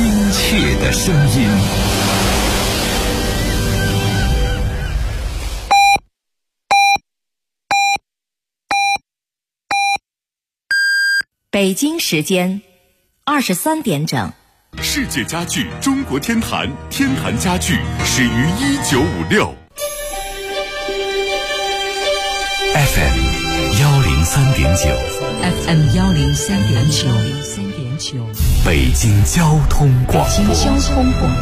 亲切的声音。 北京时间23点整。 世界家具中国天坛，天坛家具始于1956。 FM 103.9 FM 103.9 北京交通广播。 北京交通广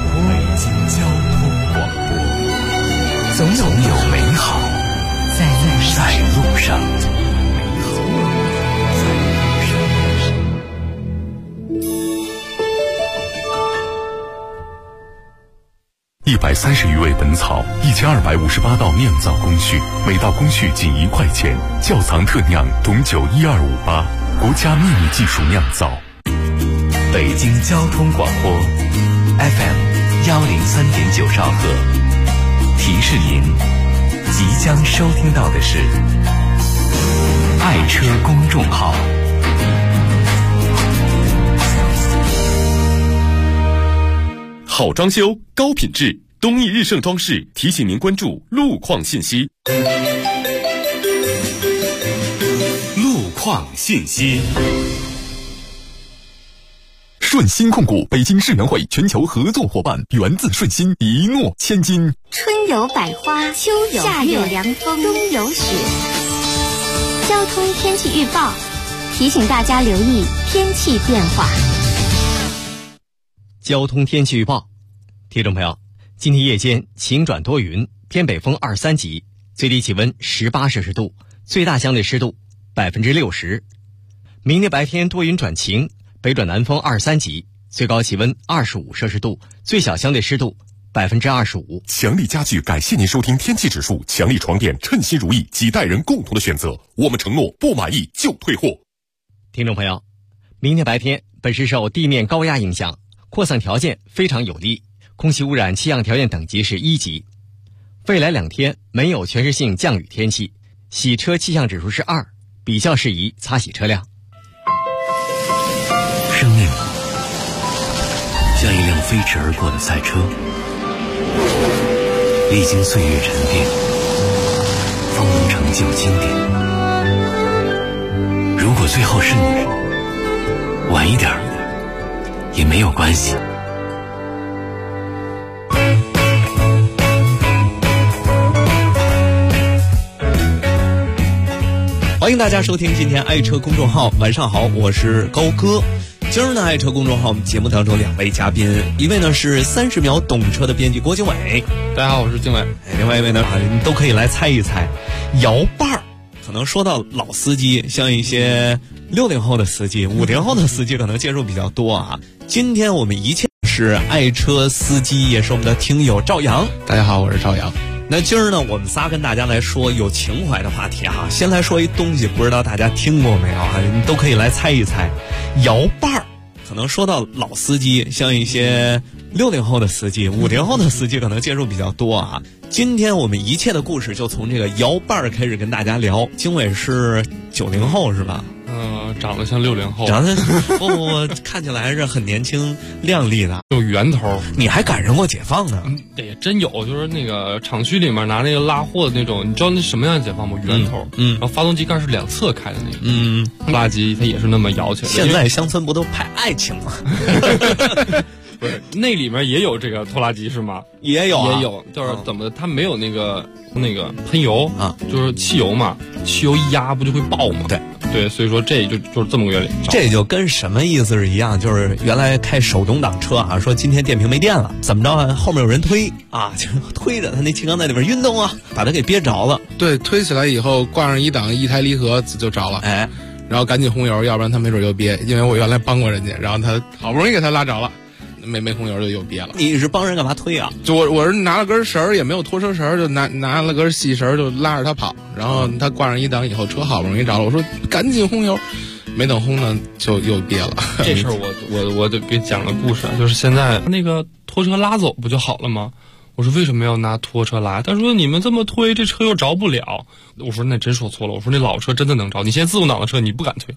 播， 总有美好在路上。130余味本草，1258道酿造工序，每道工序仅1块钱。窖藏特酿董酒12588，国家秘密技术酿造。北京交通广播 FM 103.9兆赫，提示您即将收听到的是爱车公众号。 好装修，高品质，东义日盛装饰提醒您关注路况信息。路况信息。顺鑫控股北京世园会全球合作伙伴，源自顺鑫，一诺千金。 春有百花，秋有夏有凉风，冬有雪。交通天气预报提醒大家留意天气变化。 交通天气预报，听众朋友，今天夜间晴转多云，偏北风2、3级，最低气温18摄氏度，最大相对湿度60%。明天白天多云转晴，北转南风2、3级，最高气温25摄氏度，最小相对湿度25%。 强力家具感谢您收听天气指数，强力床垫称心如意，几代人共同的选择，我们承诺不满意就退货。 听众朋友，明天白天本市受地面高压影响，扩散条件非常有利，空气污染气象条件等级是1级。未来2天没有全时性降雨天气，洗车气象指数是2，比较适宜擦洗车辆。 生命像一辆飞驰而过的赛车，历经岁月沉淀，方能成就经典。如果最后是你，晚一点也没有关系。 欢迎大家收听今天爱车公众号，晚上好，我是高哥。今儿呢，爱车公众号我们节目当中2位嘉宾，一位呢是30秒懂车的编辑郭经纬， 大家好，我是经纬。 另外一位呢，你都可以来猜一猜，摇把儿。可能说到老司机，像一些60后的司机、50后的司机可能接触比较多啊。今天我们一切是爱车司机，也是我们的听友赵阳。 大家好，我是赵阳。 那今儿呢，我们仨跟大家来说有情怀的话题哈。先来说一东西，不知道大家听过没有啊？你都可以来猜一猜，摇把儿。可能说到老司机，像一些60后的司机、50后的司机可能接触比较多啊。今天我们一切的故事就从这个摇把儿开始跟大家聊。经纬是90后是吧？ 长得像60后， 长得不看起来还是很年轻靓丽的， 有圆头。 你还赶上过解放呢？ 对，真有，就是那个厂区里面拿那个拉货的那种，你知道那什么样的解放吗？圆头，然后发动机盖是2侧开的那个，拖拉机它也是那么摇起来的。 现在乡村不都拍爱情吗？ 不是，那里面也有这个拖拉机是吗？ 也有、啊， 也有，就是怎么的，它没有那个喷油啊，就是汽油嘛，汽油一压不就会爆吗？对，所以说这就是这么个原理。 这就跟什么意思是一样，就是原来开手动挡车啊，说今天电瓶没电了，怎么着啊？后面有人推啊，就推着他那气缸在里边运动啊，把它给憋着了。 对，推起来以后挂上1档，1台离合就着了。 哎， 然后赶紧轰油，要不然他没准又憋。因为我原来帮过人家，然后他好不容易给他拉着了。没轰油就又憋了。 你是帮人干嘛推啊？ 就我是拿了根绳，也没有拖车绳，就拿了根细绳就拉着他跑，然后他挂上1档以后，车好不容易着了，我说赶紧轰油，没等轰呢就又憋了。 这事儿我得给讲个故事啊，就是现在那个拖车拉走不就好了吗？我说为什么要拿拖车拉？他说你们这么推，这车又着不了。我说那真说错了，我说那老车真的能着，你现在自动挡的车你不敢推，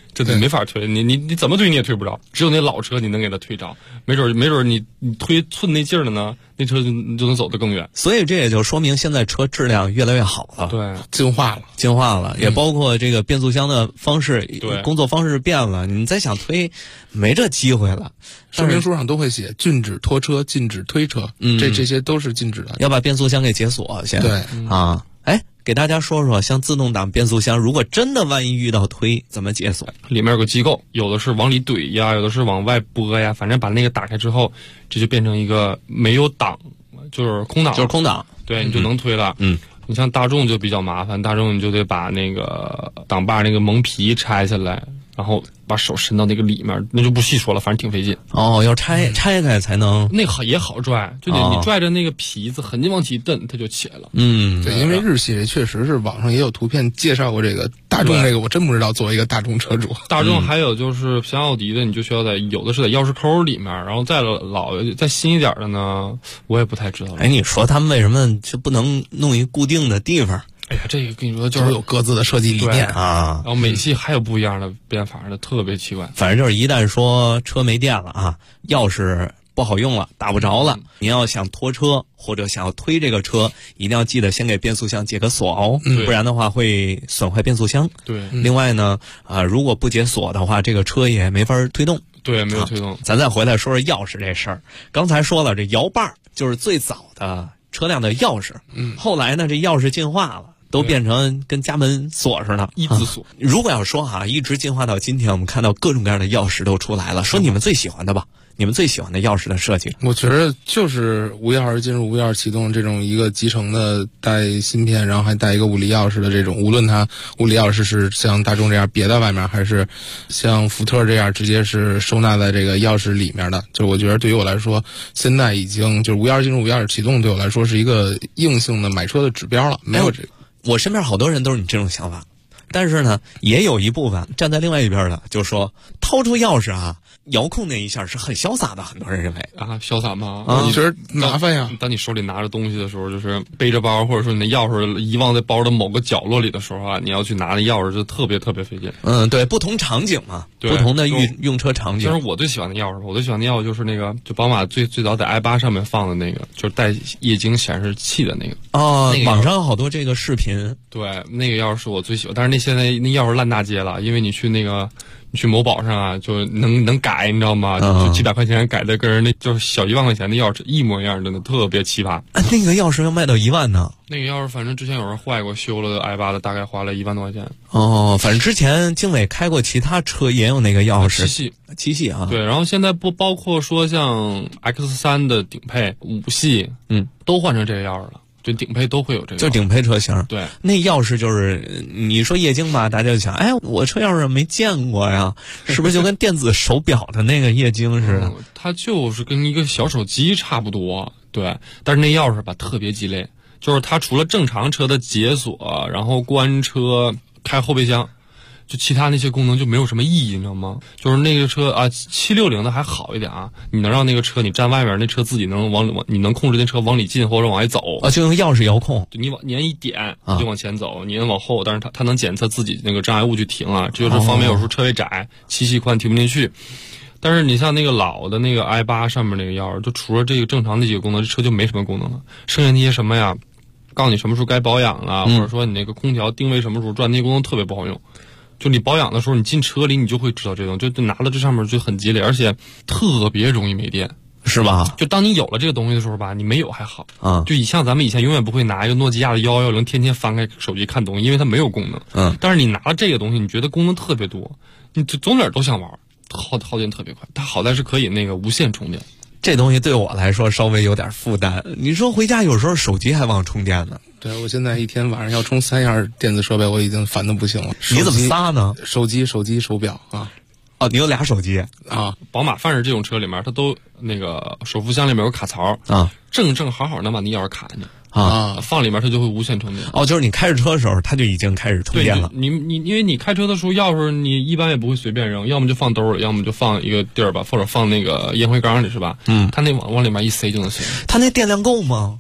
这你没法推，你怎么推你也推不着，只有那老车你能给它推着，没准你推寸那劲儿了呢，那车就能走得更远。 所以这也就说明现在车质量越来越好了， 对， 进化了， 也包括这个变速箱的方式，工作方式变了，你再想推，没这机会了。 说明书上都会写禁止拖车，禁止推车，这些都是禁止的， 要把变速箱给解锁先。 对啊。给大家说说，像自动挡变速箱，如果真的万一遇到推，怎么解锁？ 里面有个机构，有的是往里怼呀，有的是往外拨呀，反正把那个打开之后，这就变成一个没有档，就是空档，对，你就能推了。你像大众就比较麻烦，大众你就得把那个挡把那个蒙皮拆下来，然后把手伸到那个里面，那就不细说了，反正挺费劲。 要拆开才能。 那个也好拽，就得你拽着那个皮子，狠劲往起一蹬，它就起来了。 对，因为日系确实是网上也有图片介绍过这个。大众这个我真不知道，作为一个大众车主。 大众还有就是像奥迪的，你就需要有的是在钥匙扣里面，然后再新一点的呢，我也不太知道了。 你说他们为什么就不能弄一固定的地方？ 哎呀，这个跟你说就是有各自的设计理念啊。 然后美系还有不一样的变法的，特别奇怪。 反正就是一旦说车没电了啊，钥匙不好用了，打不着了，你要想拖车或者想要推这个车，一定要记得先给变速箱解个锁哦，不然的话会损坏变速箱。 对， 另外呢，如果不解锁的话，这个车也没法推动。 对，没有推动。 咱再回来说说钥匙这事儿。刚才说了，这摇把就是最早的车辆的钥匙，后来呢，这钥匙进化了。都变成跟家门锁似的， 一字锁。 如果要说一直进化到今天，我们看到各种各样的钥匙都出来了。说你们最喜欢的吧，你们最喜欢的钥匙的设计？ 我觉得就是无钥匙进入、无钥匙启动这种一个集成的带芯片，然后还带一个物理钥匙的这种，无论它物理钥匙是像大众这样别在外面，还是像福特这样直接是收纳在这个钥匙里面的，就我觉得对于我来说，现在已经就是无钥匙进入、无钥匙启动，对我来说是一个硬性的买车的指标了，没有这个。 我身边好多人都是你这种想法，但是呢，也有一部分站在另外一边的，就说掏出钥匙遥控那一下是很潇洒的，很多人认为潇洒吗？ 你觉得麻烦呀？ 当你手里拿着东西的时候，就是背着包，或者说你的钥匙遗忘在包的某个角落里的时候你要去拿那钥匙就特别特别费劲。 对，不同场景嘛，不同的用车场景。 就是我最喜欢的钥匙，我最喜欢的钥匙就是那个，就宝马最早在 i8 上面放的那个，就是带液晶显示器的那个。 网上有好多这个视频。 对，那个钥匙是我最喜欢，但是现在那钥匙烂大街了，因为你去某宝上就能改，你知道吗？就几百块钱改的跟人那就是小1万块钱的钥匙一模一样，真的特别奇葩。 那个钥匙要卖到1万呢？ 那个钥匙反正之前有人坏过，修了i8的，大概花了1万多块钱。 反正之前经纬开过其他车也有那个钥匙。七系啊。 对，然后现在不包括说像 X3 的顶配5系，都换成这个钥匙了。就顶配都会有这个， 就顶配车型。 对， 那钥匙就是你说液晶吧，大家就想，我车钥匙没见过呀，是不是就跟电子手表的那个液晶似的？ 它就是跟一个小手机差不多，对。但是那钥匙吧特别鸡肋，就是它除了正常车的解锁，然后关车、开后备箱。就其他那些功能就没有什么意义，你知道吗？就是那个车760的还好一点你能让那个车你站外面，那车自己能你能控制那车往里进或者往外走就用钥匙遥控， 就你按一点就往前走，你按往后，但是它能检测自己那个障碍物去停这就是方便有时候车位窄7系宽停不进去。但是你像那个老的那个 i8 上面那个钥匙，就除了这个正常的几个功能，这车就没什么功能了，剩下那些什么呀，告诉你什么时候该保养了，或者说你那个空调定位什么时候转，那些功能特别不好用。就你保养的时候，你进车里你就会知道这东西，就拿了这上面就很鸡肋，而且特别容易没电， 是吧？ 就当你有了这个东西的时候吧，你没有还好就像咱们以前永远不会拿一个诺基亚的1110天天翻开手机看东西，因为它没有功能。但是你拿了这个东西，你觉得功能特别多，你就总哪儿都想玩，耗电特别快。它好在是可以那个无线充电。 这东西对我来说稍微有点负担。你说回家有时候手机还忘充电呢。 对，我现在一天晚上要充3样电子设备，我已经烦得不行了。 你怎么仨呢？ 手机、手表你有俩手机宝马凡是这种车里面，它都那个手扶箱里面有卡槽正好能把那钥匙卡进去放里面它就会无线充电。 就是你开着车的时候，它就已经开始充电了。 你因为你开车的时候钥匙你一般也不会随便扔，要么就放兜里，要么就放一个地儿吧，或者放那个烟灰缸里是吧？它那往里面一塞就能行。 它那电量够吗？ 够。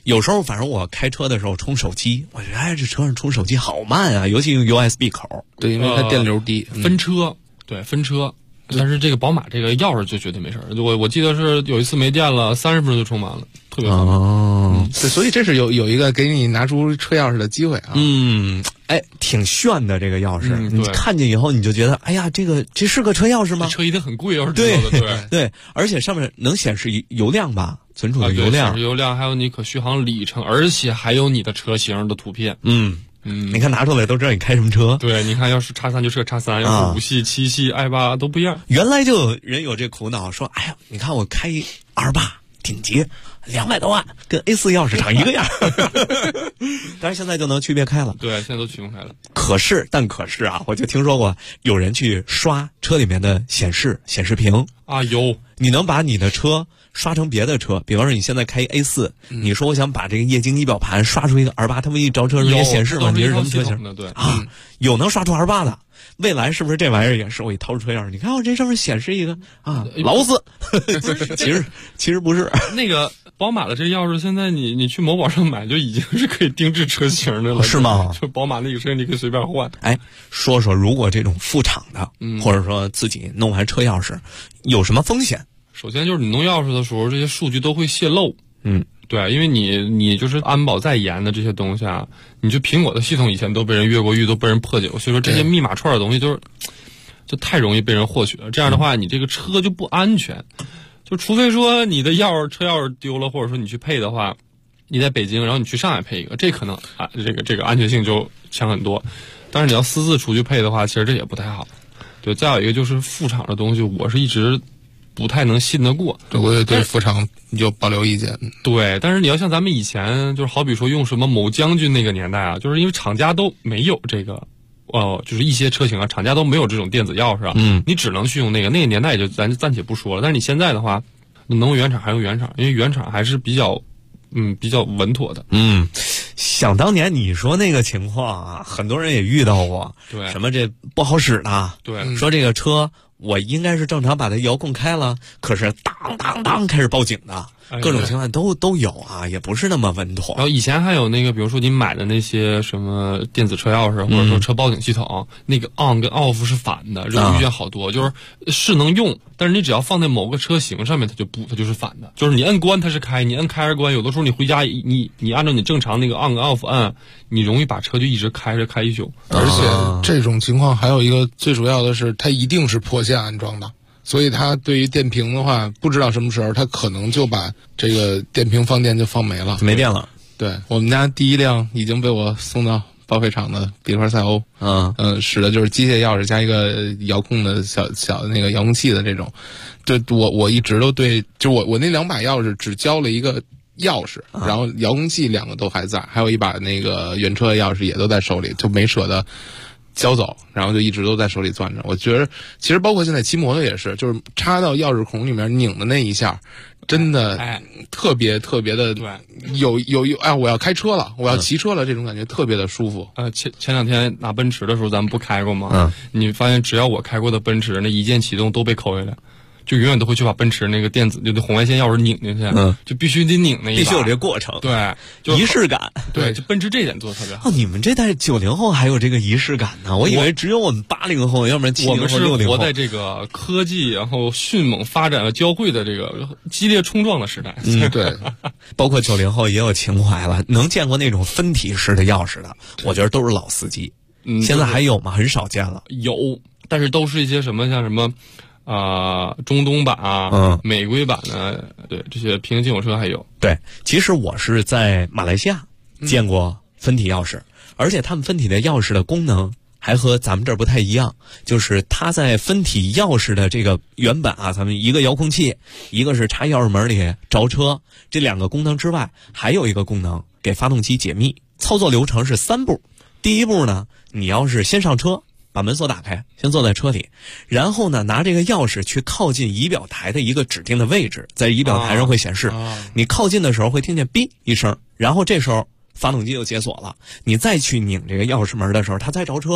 有时候反正我开车的时候充手机，我觉得这车上充手机好慢啊，尤其用 USB 口。 对，因为它电流低。 分车，对，分车。但是这个宝马这个钥匙就绝对没事儿。我记得是有一次没电了，30分钟就充满了，特别方便。 对，所以这是有一个给你拿出车钥匙的机会啊。 挺炫的这个钥匙，你对看见以后你就觉得，哎呀，这是个车钥匙吗？ 车一定很贵，要是知道的， 对，而且上面能显示油量吧，存储的油量， 显示油量，还有你可续航里程，而且还有你的车型的图片。 你看拿出来都知道你开什么车。 对，你看要是X3就是个X3，要是5系、7系、i8都不一样。 原来就有人有这苦恼，说，哎呀，你看我开2.8顶级200多万，跟 A4 钥匙长一个样。但是现在就能区别开了。 对，现在都区分开了。 可是啊，我就听说过有人去刷车里面的显示屏啊，有， 你能把你的车刷成别的车，比方说你现在开 A4，你说我想把这个液晶仪表盘刷出一个2.8，它不一着车时候也显示吗？你是什么车型？ 对有能刷出2.8的。未来是不是这玩意儿也是？我一掏出车钥匙，你看我这上面显示一个劳斯，其实不是。那个宝马的这钥匙，现在你去某宝上买就已经是可以定制车型的了， 是吗？ 就宝马那个车你可以随便换。 说说如果这种副厂的，或者说自己弄完车钥匙，有什么风险？ 首先就是你弄钥匙的时候，这些数据都会泄露。对，因为你就是安保再严的这些东西啊，你就苹果的系统以前都被人越过狱，都被人破解过，所以说这些密码串的东西就太容易被人获取了。这样的话，你这个车就不安全。就除非说你的车钥匙丢了，或者说你去配的话，你在北京，然后你去上海配一个，这可能这个安全性就强很多。但是你要私自出去配的话，其实这也不太好。对，再有一个就是副厂的东西，我是一直不太能信得过。 我也对副厂有保留意见。 对，但是你要像咱们以前，就是好比说用什么某将军那个年代啊，就是因为厂家都没有这个，就是一些车型啊，厂家都没有这种电子钥匙啊，你只能去用那个年代也就咱暂且不说了。但是你现在的话，能用原厂还用原厂，因为原厂还是比较稳妥的。 想当年你说那个情况啊，很多人也遇到过。 对， 什么这不好使的。 对， 说这个车我应该是正常把它遥控开了，可是当当当开始报警的。各种情况都有啊，也不是那么稳妥。 然后以前还有那个，比如说你买的那些什么电子车钥匙，或者说车报警系统，那个 on 跟 off 是反的，这种遇见好多，就是能用，但是你只要放在某个车型上面，它就是反的。就是你摁关它是开，你摁开是关。有的时候你回家，你按照你正常那个 on 跟 off 按，你容易把车就一直开着开一宿。 而且这种情况还有一个最主要的是，它一定是破线安装的。所以它对于电瓶的话，不知道什么时候它可能就把这个电瓶放电就放没了， 没电了。 对，我们家第一辆已经被我送到报废厂的比克赛欧，使的就是机械钥匙加一个遥控的小的那个遥控器的这种。对，我一直都对，就我那2把钥匙只交了一个钥匙，然后遥控器2个都还在，还有一把那个原车钥匙也都在手里，就没舍得交走，然后就一直都在手里攥着。我觉得其实包括现在骑摩托也是，就是插到钥匙孔里面拧的那一下，真的特别特别的有我要开车了，我要骑车了，这种感觉特别的舒服。 前2天拿奔驰的时候咱们不开过吗？你发现只要我开过的奔驰，那一键启动都被扣下来。就永远都会去把奔驰那个电子就红外线钥匙拧进去，就必须得拧那一把， 必须有这个过程， 对， 仪式感， 对，就奔驰这一点做的特别好。 你们这代90后还有这个仪式感呢？我以为只有我们80后，要不然70后、60后。 我们是活在这个科技然后迅猛发展和交汇的这个激烈冲撞的时代。 对， 包括90后也有情怀了，能见过那种分体式的钥匙的，我觉得都是老司机。现在还有吗？很少见了。 有，但是都是一些什么像什么。中东版啊，美规版的，对，这些平行进口车还有。 对，其实我是在马来西亚见过分体钥匙，而且他们分体的钥匙的功能还和咱们这儿不太一样，就是它在分体钥匙的这个原本啊，咱们一个遥控器，一个是插钥匙门里着车，这2个功能之外，还有一个功能给发动机解密。操作流程是3步。第一步呢，你要是先上车。把门锁打开，先坐在车里，然后呢，拿这个钥匙去靠近仪表台的一个指定的位置，在仪表台上会显示，你靠近的时候会听见哔一声，然后这时候发动机就解锁了，你再去拧这个钥匙门的时候，它才着车。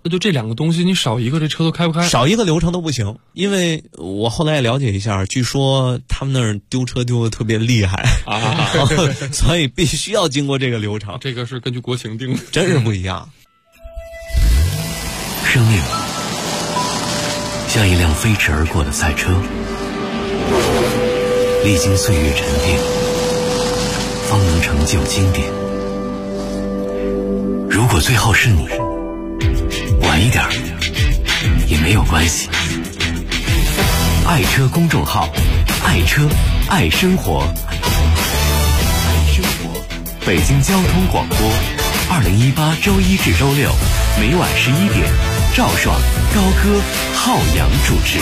那就这两个东西，你少一个这车都开不开。 少一个流程都不行，因为我后来也了解一下，据说他们那儿丢车丢的特别厉害啊，所以必须要经过这个流程。 这个是根据国情定的， 真是不一样。 生命像一辆飞驰而过的赛车，历经岁月沉淀，方能成就经典。如果最后是你，晚一点也没有关系。爱车公众号，爱车爱生活，爱生活。北京交通广播，2018周一至周六每晚11点，赵爽、高歌、浩洋主持。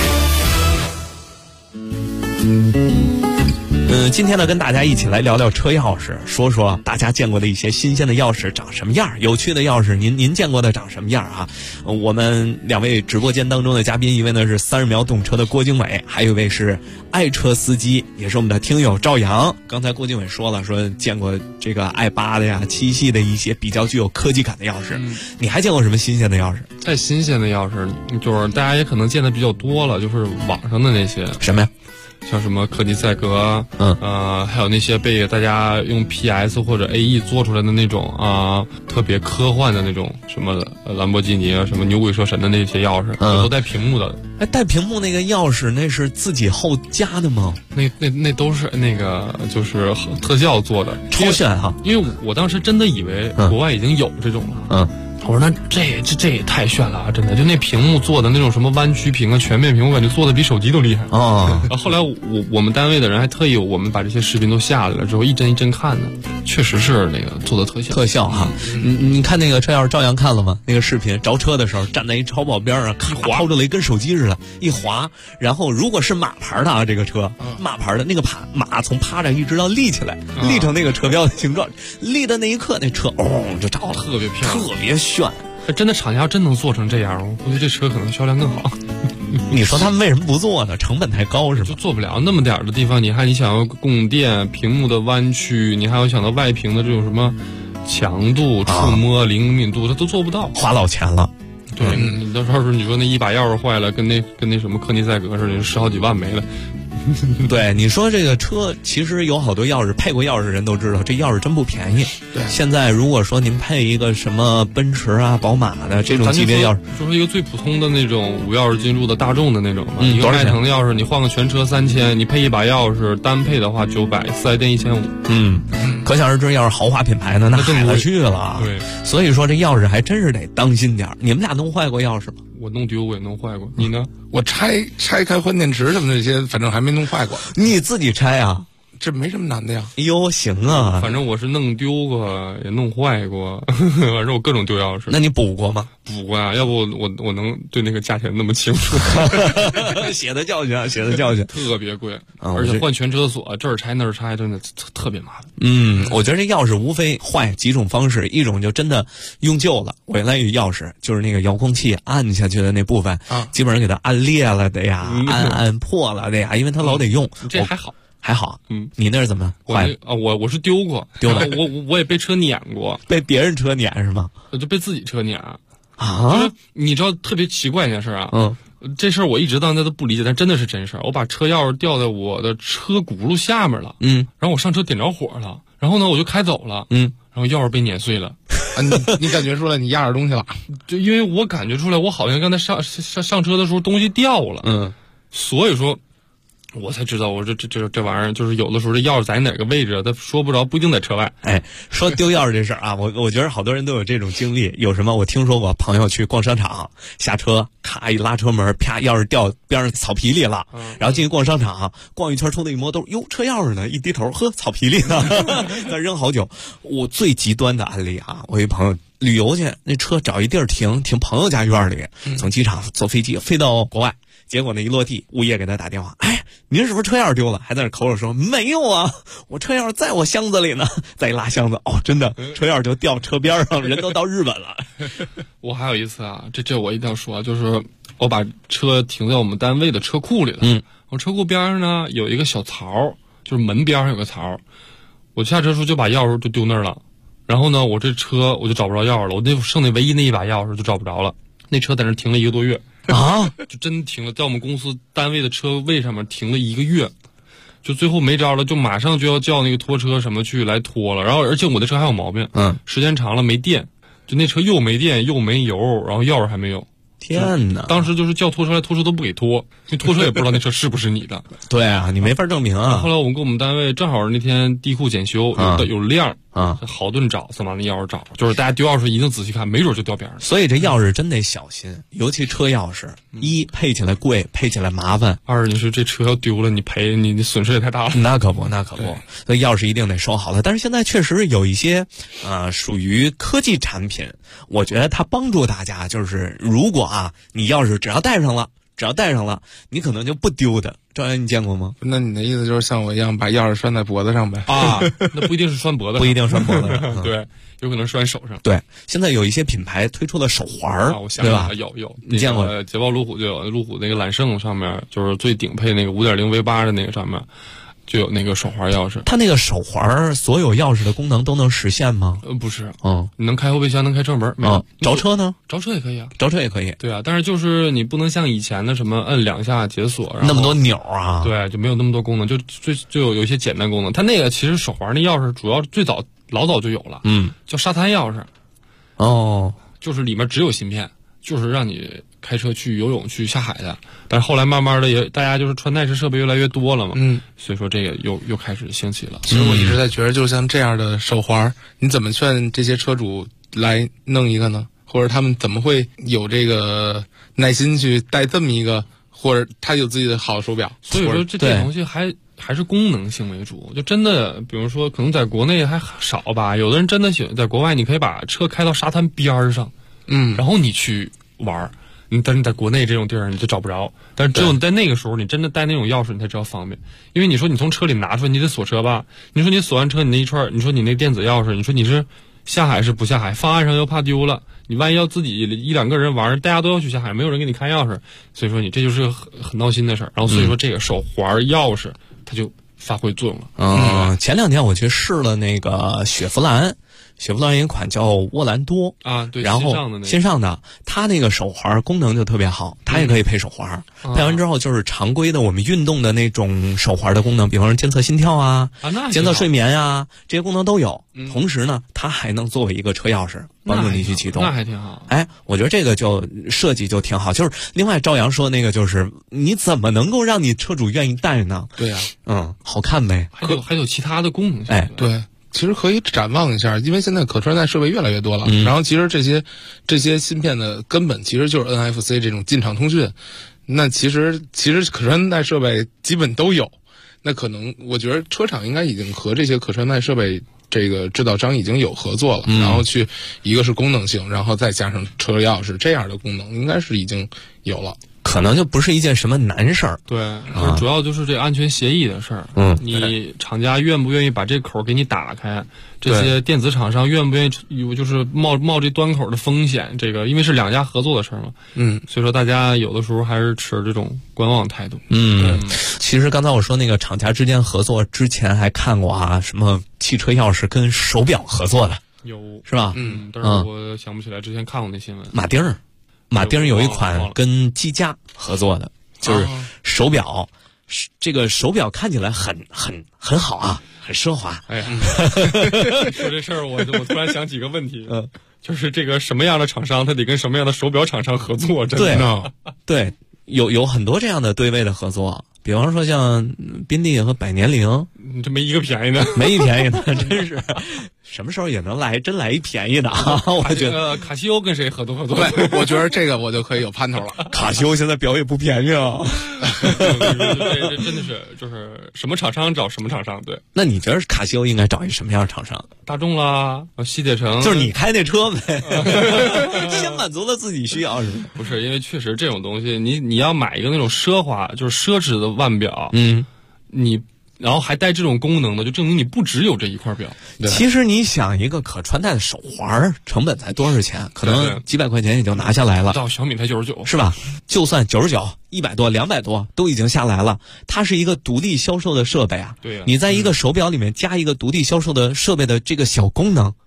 今天呢，跟大家一起来聊聊车钥匙，说说大家见过的一些新鲜的钥匙长什么样，有趣的钥匙您见过的长什么样啊？我们两位直播间当中的嘉宾，一位呢是30秒懂车的郭经纬，还有一位是爱车司机，也是我们的听友赵阳。刚才郭经纬说了，说见过这个i8的呀、7系的一些比较具有科技感的钥匙，你还见过什么新鲜的钥匙？ 再新鲜的钥匙，就是大家也可能见的比较多了，就是网上的那些什么呀？ 像什么科迪赛格，还有那些被大家用 PS 或者 AE 做出来的那种特别科幻的那种什么兰博基尼啊，什么牛鬼蛇神的那些钥匙，都带屏幕的。 哎，带屏幕那个钥匙，那是自己后加的吗？ 那都是那个就是特效做的， 超炫哈！ 因为我当时真的以为国外已经有这种了，我说那这也太炫了啊！真的，就那屏幕做的那种什么弯曲屏啊、全面屏，我感觉做的比手机都厉害哦。 然后后来我们单位的人还特意我们把这些视频都下来了之后，一帧一帧看的，确实是那个做的特效哈。你看那个车钥匙，赵阳看了吗？那个视频着车的时候，站在一超跑边上，咔抛着雷跟手机似的，一滑。然后如果是马牌的啊，这个车马牌的那个马从趴着一直到立起来，立成那个车标的形状，立的那一刻，那车就着了， 特别漂亮， 特别炫。 真的厂家真能做成这样，我估计这车可能销量更好。 你说他们为什么不做呢？成本太高是吧？ 就做不了那么点的地方，你想要供电、屏幕的弯曲，你还要想到外屏的这种什么强度、触摸、灵敏度，它都做不到， 花老钱了。 对，你到时候你说那一把钥匙坏了，跟那什么科尼赛格似的，10好几万没了。 对，你说这个车其实有好多钥匙，配过钥匙人都知道，这钥匙真不便宜。 对， 现在如果说您配一个什么奔驰啊、宝马的这种级别钥匙， 说一个最普通的那种无钥匙进入的大众的那种嘛，一个迈腾的钥匙，你换个全车3000，你配一把钥匙单配的话900，4S店1500。 可想而知，要是豪华品牌呢，那海了去了。 对， 所以说这钥匙还真是得当心点。你们俩弄坏过钥匙吗？ 我弄丢过也弄坏过，你呢？ 我拆开换电池什么的这些，反正还没弄坏过。 你自己拆啊？ 这没什么难的呀。 哎呦，行啊！ 反正我是弄丢过，也弄坏过，反正我各种丢钥匙。 那你补过吗？ 补过啊，要不我能对那个价钱那么清楚？ 血的教训啊，血的教训， 特别贵，而且换全车锁，这儿拆那儿拆，真的特别麻烦。 我觉得这钥匙无非坏几种方式，一种就真的用旧了，我原来有钥匙，就是那个遥控器按下去的那部分，基本上给它按裂了的呀，按破了的呀，因为它老得用。 这还好。 还好，你那是怎么坏的？ 我是丢过， 丢了。 我也被车碾过， 被别人车碾是吗？ 就被自己车碾啊！ 就是你知道特别奇怪一件事啊，这事儿我一直到现在都不理解，但真的是真事儿。我把车钥匙掉在我的车轱辘下面了，然后我上车点着火了，然后呢我就开走了，然后钥匙被碾碎了。 你感觉出来你压着东西了？ 就因为我感觉出来，我好像刚才上车的时候东西掉了，所以说。我才知道，我说这玩意儿就是有的时候这钥匙在哪个位置，他说不着，不一定在车外。 哎，说丢钥匙这事儿啊，我觉得好多人都有这种经历。有什么？我听说过朋友去逛商场，下车咔一拉车门，啪钥匙掉边上草皮里了，然后进去逛商场，逛一圈出来一摸兜，哟，车钥匙呢？一低头，呵，草皮里呢，那扔好久。我最极端的案例啊，我一朋友旅游去，那车找一地儿停朋友家院里，从机场坐飞机飞到国外。结果呢，一落地，物业给他打电话，哎，您是不是车钥匙丢了？还在那口口说没有啊，我车钥匙在我箱子里呢。再一拉箱子，真的，车钥匙就掉车边上，人都到日本了。 我还有一次啊，这我一定要说，就是我把车停在我们单位的车库里了。我车库边上呢有一个小槽，就是门边上有个槽，我下车时候就把钥匙就丢那儿了。然后呢，我这车我就找不着钥匙了，我剩那唯一那一把钥匙就找不着了。 那车在那停了1个多月啊， 就真停了，在我们公司单位的车位上面停了1个月。就最后没招了，就马上就要叫那个拖车什么去来拖了。然后而且我的车还有毛病，时间长了没电，就那车又没电又没油，然后钥匙还没有。 天哪！ 当时就是叫拖车来，拖车都不给拖，因为拖车也不知道那车是不是你的。 对啊，你没法证明啊。 后来我跟我们单位正好那天地库检修，有亮啊， 好顿找，才把那钥匙找。就是大家丢钥匙一定仔细看，没准就掉边上。 所以这钥匙真得小心，尤其车钥匙，一配起来贵，配起来麻烦； 二你说这车要丢了，你赔你损失也太大了。 那可不，那可不。所以钥匙一定得收好了。但是现在确实有一些属于科技产品，我觉得它帮助大家，就是如果你钥匙只要带上了，你可能就不丢的。赵岩，你见过吗？ 那你的意思就是像我一样把钥匙拴在脖子上呗？ 啊，那不一定是拴脖子上， 不一定拴脖子上， 对，有可能拴手上。 对，现在有一些品牌推出了手环我想起来有， 你见过？ 捷豹路虎就有，路虎那个揽胜上面就是最顶配那个 5.0 V8 的那个上面。就有那个手环钥匙， 它那个手环所有钥匙的功能都能实现吗？ 不是，你能开后备箱，能开车门，没有。 着车呢？ 着车也可以啊， 着车也可以。 对啊，但是就是你不能像以前的什么摁2下解锁， 那么多钮啊。 对，就没有那么多功能，就有一些简单功能。它那个其实手环那钥匙主要老早就有了，叫沙滩钥匙。 哦， 就是里面只有芯片，就是让你开车去游泳去下海的。但是后来慢慢的大家就是穿戴式设备越来越多了嘛，所以说这个又开始兴起了。 其实我一直在觉得，就像这样的手环，你怎么劝这些车主来弄一个呢？或者他们怎么会有这个耐心去戴这么一个，或者他有自己的好手表？ 所以说这东西还是功能性为主，就真的，比如说可能在国内还少吧，有的人真的喜欢在国外，你可以把车开到沙滩边上，然后你去玩。但是在国内这种地儿你就找不着，但是只有在那个时候你真的带那种钥匙你才知道方便。因为你说你从车里拿出来你得锁车吧，你说你锁完车你那一串，你说你那电子钥匙，你说你是下海是不下海，放岸上又怕丢了，你万一要自己1-2个人玩，大家都要去下海，没有人给你开钥匙，所以说你这就是很闹心的事儿。然后所以说这个手环钥匙它就发挥作用了。 前2天我去试了那个雪佛兰一款叫沃兰多啊，对， 然后新上的，它那个手环功能就特别好，它也可以配手环，配完之后就是常规的我们运动的那种手环的功能，比方说监测心跳监测睡眠这些功能都有。同时呢，它还能作为一个车钥匙帮助你去启动， 那还挺好。 我觉得这个就设计就挺好。就是另外赵阳说那个，就是你怎么能够让你车主愿意戴呢？ 对啊， 好看呗， 还有其他的功能性。 对。其实可以展望一下，因为现在可穿戴设备越来越多了。然后其实这些芯片的根本其实就是 NFC 这种进场通讯。那其实可穿戴设备基本都有。那可能我觉得车厂应该已经和这些可穿戴设备这个制造商已经有合作了，然后去一个是功能性，然后再加上车钥匙这样的功能，应该是已经有了。 可能就不是一件什么难事儿， 对，主要就是这安全协议的事儿。你厂家愿不愿意把这口给你打开？这些电子厂商愿不愿意就是冒这端口的风险？这个因为是2家合作的事儿嘛，所以说大家有的时候还是持这种观望态度。 其实刚才我说那个厂家之间合作，之前还看过什么汽车钥匙跟手表合作的， 有是吧？ 但是我想不起来之前看过那新闻。 马丁有一款跟积家合作的，就是手表，这个手表看起来很好很奢华。 说这事儿我突然想起个问题，就是这个什么样的厂商他得跟什么样的手表厂商合作？真的， 对，有很多这样的对位的合作。比方说像宾利和百年灵， 这没一个便宜的， 没一便宜的，真是什么时候也能真来一便宜的我觉得卡西欧跟谁合作？ 我觉得这个我就可以有盼头了。 卡西欧现在表也不便宜这真的是就是什么厂商找什么厂商。对， 那你觉得卡西欧应该找一什么样的厂商？ 大众啦，西铁城， 就是你开那车呗，先满足了自己需要是吗？ 不是，因为确实这种东西，你要买一个那种奢华就是奢侈的腕表，你然后还带这种功能的，就证明你不只有这一块表。 其实你想一个可穿戴的手环，成本才多少钱？可能几百块钱也就拿下来了。 到小米才99， 是吧？就算99、100多、200多都已经下来了。它是一个独立销售的设备啊。 对啊。 你在一个手表里面加一个独立销售的设备的这个小功能，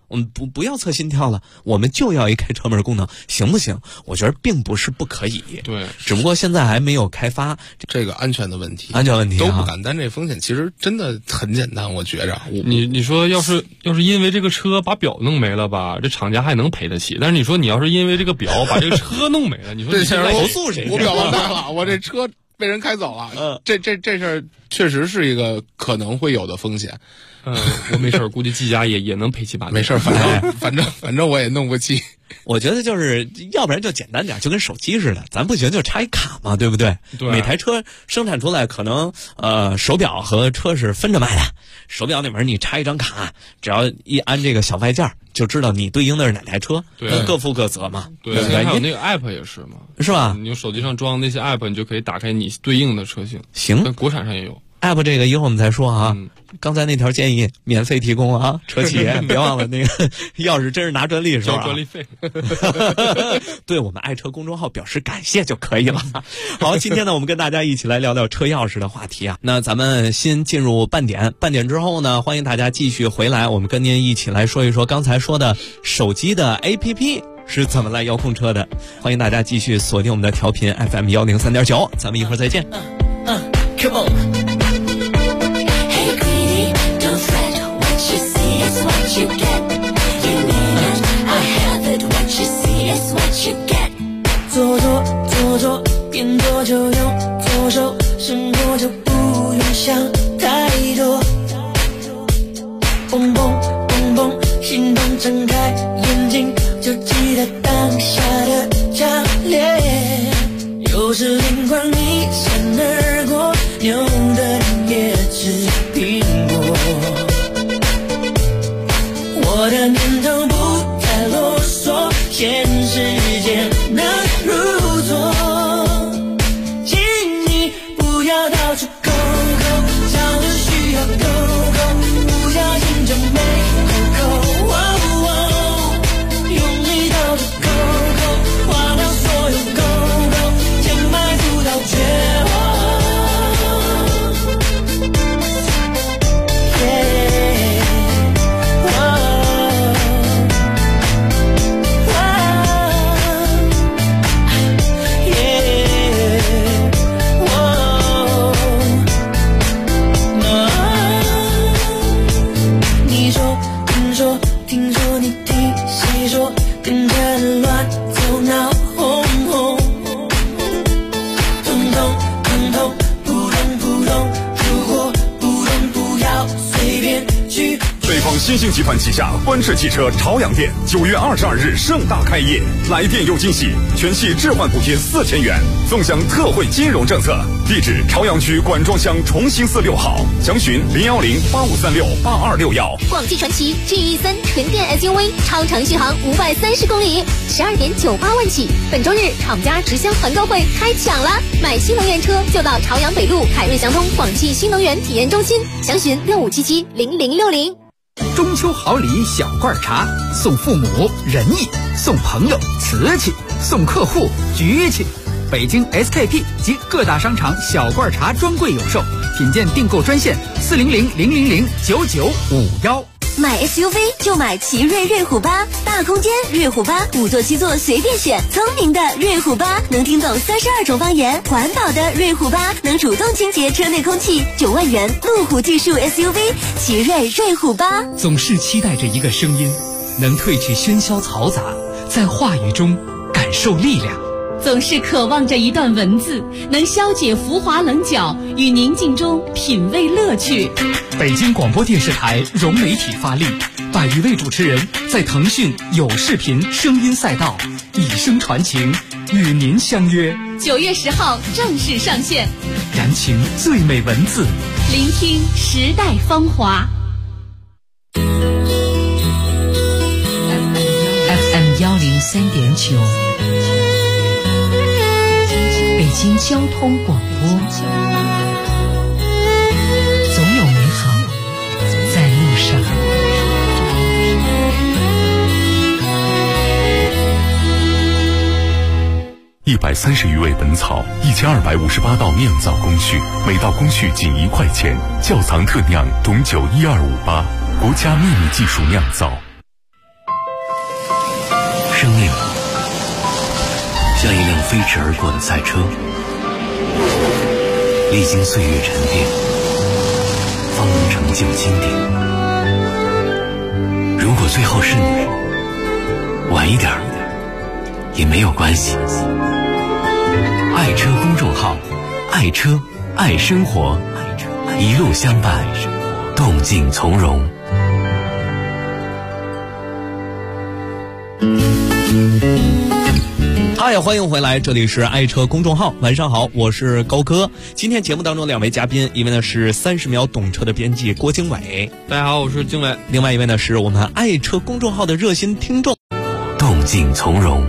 我们不要测心跳了，我们就要一开车门功能，行不行？我觉得并不是不可以， 对， 只不过现在还没有开发这个安全的问题，都不敢担这风险。其实真的很简单，我觉着。 你说要是因为这个车把表弄没了吧，这厂家还能赔得起。但是你说你要是因为这个表把这个车弄没了，你说这事儿投诉谁？ 我表完蛋了，我这车被人开走了。这事儿确实是一个可能会有的风险。 我没事，估计技嘉也能赔7-8年。 没事，反正我也弄不起。 我觉得就是要不然就简单点，就跟手机似的，咱不行就插一卡嘛，对不对？ 对。 每台车生产出来可能手表和车是分着卖的，手表里面你插一张卡，只要一安这个小外件，就知道你对应的是哪台车， 对， 各负各责嘛。 对，还有那个 app 也是嘛， 是吧？ 你用手机上装那些 app， 你就可以打开你对应的车型。 行， 国产上也有。 app 这个一会儿我们再说啊。刚才那条建议免费提供啊，车企业别忘了那个钥匙真是拿专利是吧？ 交专利费。 对我们爱车公众号表示感谢就可以了。好，今天呢我们跟大家一起来聊聊车钥匙的话题啊。那咱们先进入半点之后呢，欢迎大家继续回来，我们跟您一起来说一说刚才说的手机的 APP 是怎么来遥控车的。欢迎大家继续锁定我们的调频 FM 103.9，咱们一会儿再见。 Come on.What you get, you need it. I have it. What you see is what you get. 做，边做就用左手，生活就不用想太多。蹦蹦蹦蹦，心动睁开眼睛，就记得当下的强烈。有时灵光一闪而过，牛的人也吃苹果。我的念头不太啰嗦，现实间能入座，请你不要到处勾勾，想着需要勾勾，不小心就没勾勾，用力到处勾勾，忘掉所有勾勾，填埋不到绝望。 新兴集团旗下观致汽车朝阳店9月22日盛大开业，来店有惊喜，全系置换补贴4000元，纵享特惠金融政策。地址：朝阳区管庄乡重兴寺6号，详询01085368261。 广汽传祺 G13 纯电 SUV 超长续航530公里，12.98万起。本周日厂家直销团购会开抢了，买新能源车就到朝阳北路凯瑞祥通广汽新能源体验中心，详询65770060。 中秋好礼小罐茶，送父母仁义，送朋友瓷器，送客户局气。北京 SKP 及各大商场小罐茶专柜有售，品鉴订购专线40000009951。 买 SUV 就买奇瑞瑞虎8，大空间瑞虎8，5座7座随便选，聪明的瑞虎8能听懂32种方言，环保的瑞虎8能主动清洁车内空气，9万元路虎技术 SUV 奇瑞瑞虎8。 总是期待着一个声音，能褪去喧嚣嘈杂，在话语中感受力量。 总是渴望着一段文字，能消解浮华棱角，与宁静中品味乐趣。 北京广播电视台融媒体发力，100余位主持人在腾讯有视频声音赛道以声传情，与您相约。 9月10号正式上线， 燃情最美文字， 聆听时代芳华。 FM 103.9。北京交通广播，总有美好在路上。 130余味本草，1258道酿造工序，每道工序仅1块钱。窖藏特酿董酒12588，国家秘密技术酿造。 飞驰而过的赛车，历经岁月沉淀，方能成就经典。如果最后是你，晚一点也没有关系。爱车公众号，爱车爱生活，一路相伴，动静从容。 嗨，欢迎回来，这里是爱车公众号。晚上好，我是高哥。今天节目当中两位嘉宾，一位呢是30秒懂车的编辑郭经纬， 大家好，我是经纬。 另外一位呢是我们爱车公众号的热心听众， 动静从容。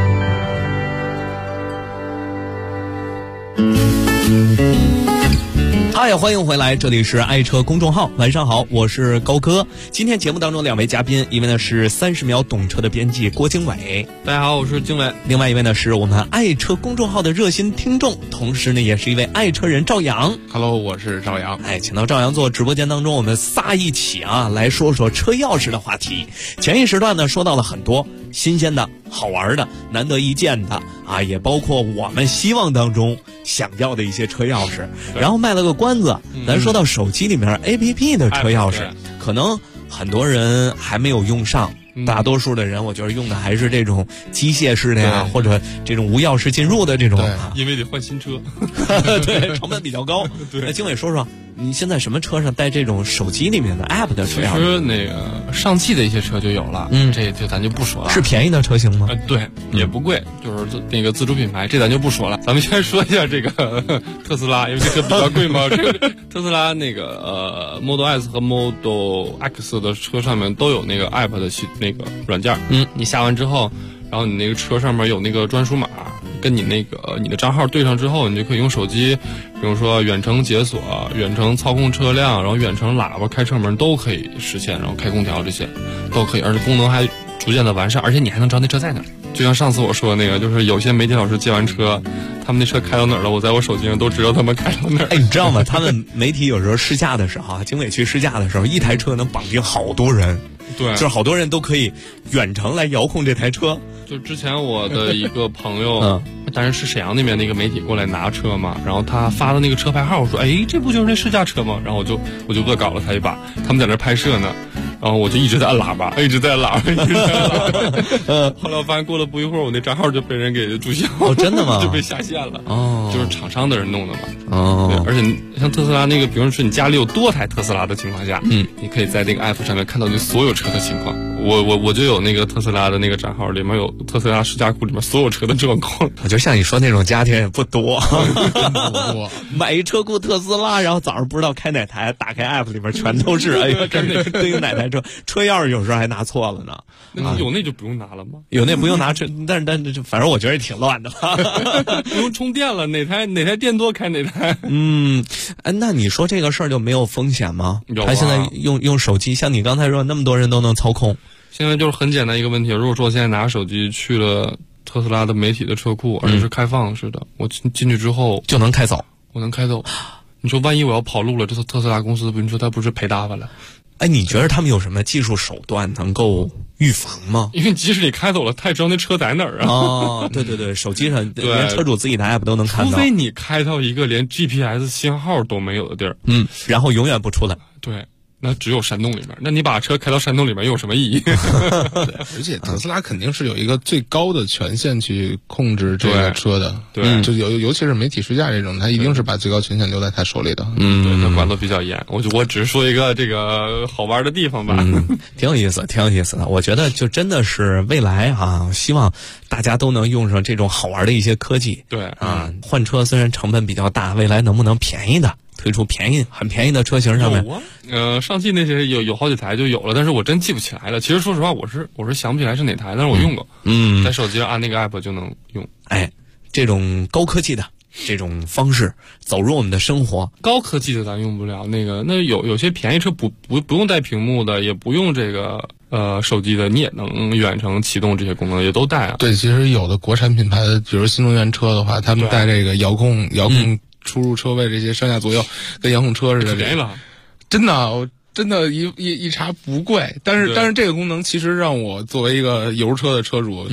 嗨，欢迎回来，这里是爱车公众号。晚上好，我是高哥。今天节目当中两位嘉宾，一位呢是30秒懂车的编辑郭经纬， 大家好，我是经纬。 另外一位呢是我们爱车公众号的热心听众，同时呢也是一位爱车人赵阳。 Hello， 我是赵阳。 请到赵阳做直播间当中，我们仨一起来说说车钥匙的话题。前一时段呢说到了很多新鲜的、好玩的、难得一见的也包括我们希望当中想要的一些车钥匙。然后卖了个关子，咱说到手机里面 APP 的车钥匙，可能很多人还没有用上。大多数的人我觉得用的还是这种机械式的呀，或者这种无钥匙进入的这种。 因为得换新车。 对，成本比较高。对，那经纬说说你现在什么车上带这种手机里面的 app 的车钥匙？ 其实那个上汽的一些车就有了，这咱就不说了。 是便宜的车型吗？ 对，也不贵，就是那个自主品牌，这咱就不说了。咱们先说一下这个特斯拉，因为这车比较贵嘛。这个特斯拉那个Model S 和 Model X 的车上面都有那个 app 的那个软件。你下完之后，然后你那个车上面有那个专属码，跟你那个你的账号对上之后，你就可以用手机，比如说远程解锁、远程操控车辆，然后远程喇叭、开车门都可以实现，然后开空调这些都可以，而且功能还逐渐的完善，而且你还能知道那车在哪儿。就像上次我说的那个，就是有些媒体老师接完车，他们那车开到哪儿了，我在我手机上都知道他们开到哪儿。 你知道吗？他们媒体有时候试驾的时候经纬去试驾的时候，一台车能绑定好多人。 对， 就是好多人都可以远程来遥控这台车。 就之前我的一个朋友，但是沈阳那边那个媒体过来拿车嘛，然后他发的那个车牌号，我说，这不就是那试驾车吗？然后我就恶搞了他一把，他们在那拍摄呢。然后我就一直在按喇叭，一直在按喇叭。后来我发现过了不一会儿，我那账号就被人给注销。 真的吗？ 就被下线了。就是厂商的人弄的嘛。 对， 而且像特斯拉那个，比如说你家里有多台特斯拉的情况下，你可以在那个 app 上面看到你所有车的情况。我就有那个特斯拉的那个账号，里面有特斯拉试驾库里面所有车的状况。 我觉得像你说那种家庭也不多，买一车库特斯拉，然后早上不知道开哪台，打开 app 里面全都是，这对应哪台车钥匙有时候还拿错了呢。 那有那就不用拿了吗？ 有那不用拿，但反正我觉得也挺乱的。 不用充电了，哪台电多开哪台。 那你说这个事儿就没有风险吗？ 有啊。 他现在用手机，像你刚才说，那么多人都能操控。 现在就是很简单一个问题，如果说我现在拿手机去了特斯拉的媒体的车库，而且是开放式的，我进去之后就能开走， 我能开走。你说万一我要跑路了，这特斯拉公司，你说他不是赔大发了？ 你觉得他们有什么技术手段能够预防吗？ 因为即使你开走了，他也知道那车在哪儿啊。 对，手机上连车主自己的 app 都能看到。 除非你开到一个连 GPS 信号都没有的地儿， 然后永远不出来。 对。那只有山洞里面，那你把车开到山洞里面有什么意义？ 而且特斯拉肯定是有一个最高的权限去控制这个车的， 对， 就尤其是媒体试驾这种，他一定是把最高权限留在他手里的。 对，他管得比较严。我只是说一个这个好玩的地方吧， 挺有意思的。我觉得就真的是未来希望大家都能用上这种好玩的一些科技。 对换车虽然成本比较大，未来能不能便宜的？推出很便宜的车型上面， 上汽那些有好几台就有了，但是我真记不起来了。其实说实话，我是想不起来是哪台，但是我用过。在手机上按那个 app 就能用。 这种高科技的这种方式走入我们的生活。 高科技的咱用不了，那有些便宜车不用带屏幕的，也不用这个手机的，你也能远程启动这些功能，也都带啊。 对，其实有的国产品牌的，比如新能源车的话，他们带这个遥控出入车位这些上下左右，跟遥控车似的。 便宜了， 真的，一查不贵，但是这个功能其实让我作为一个油车的车主，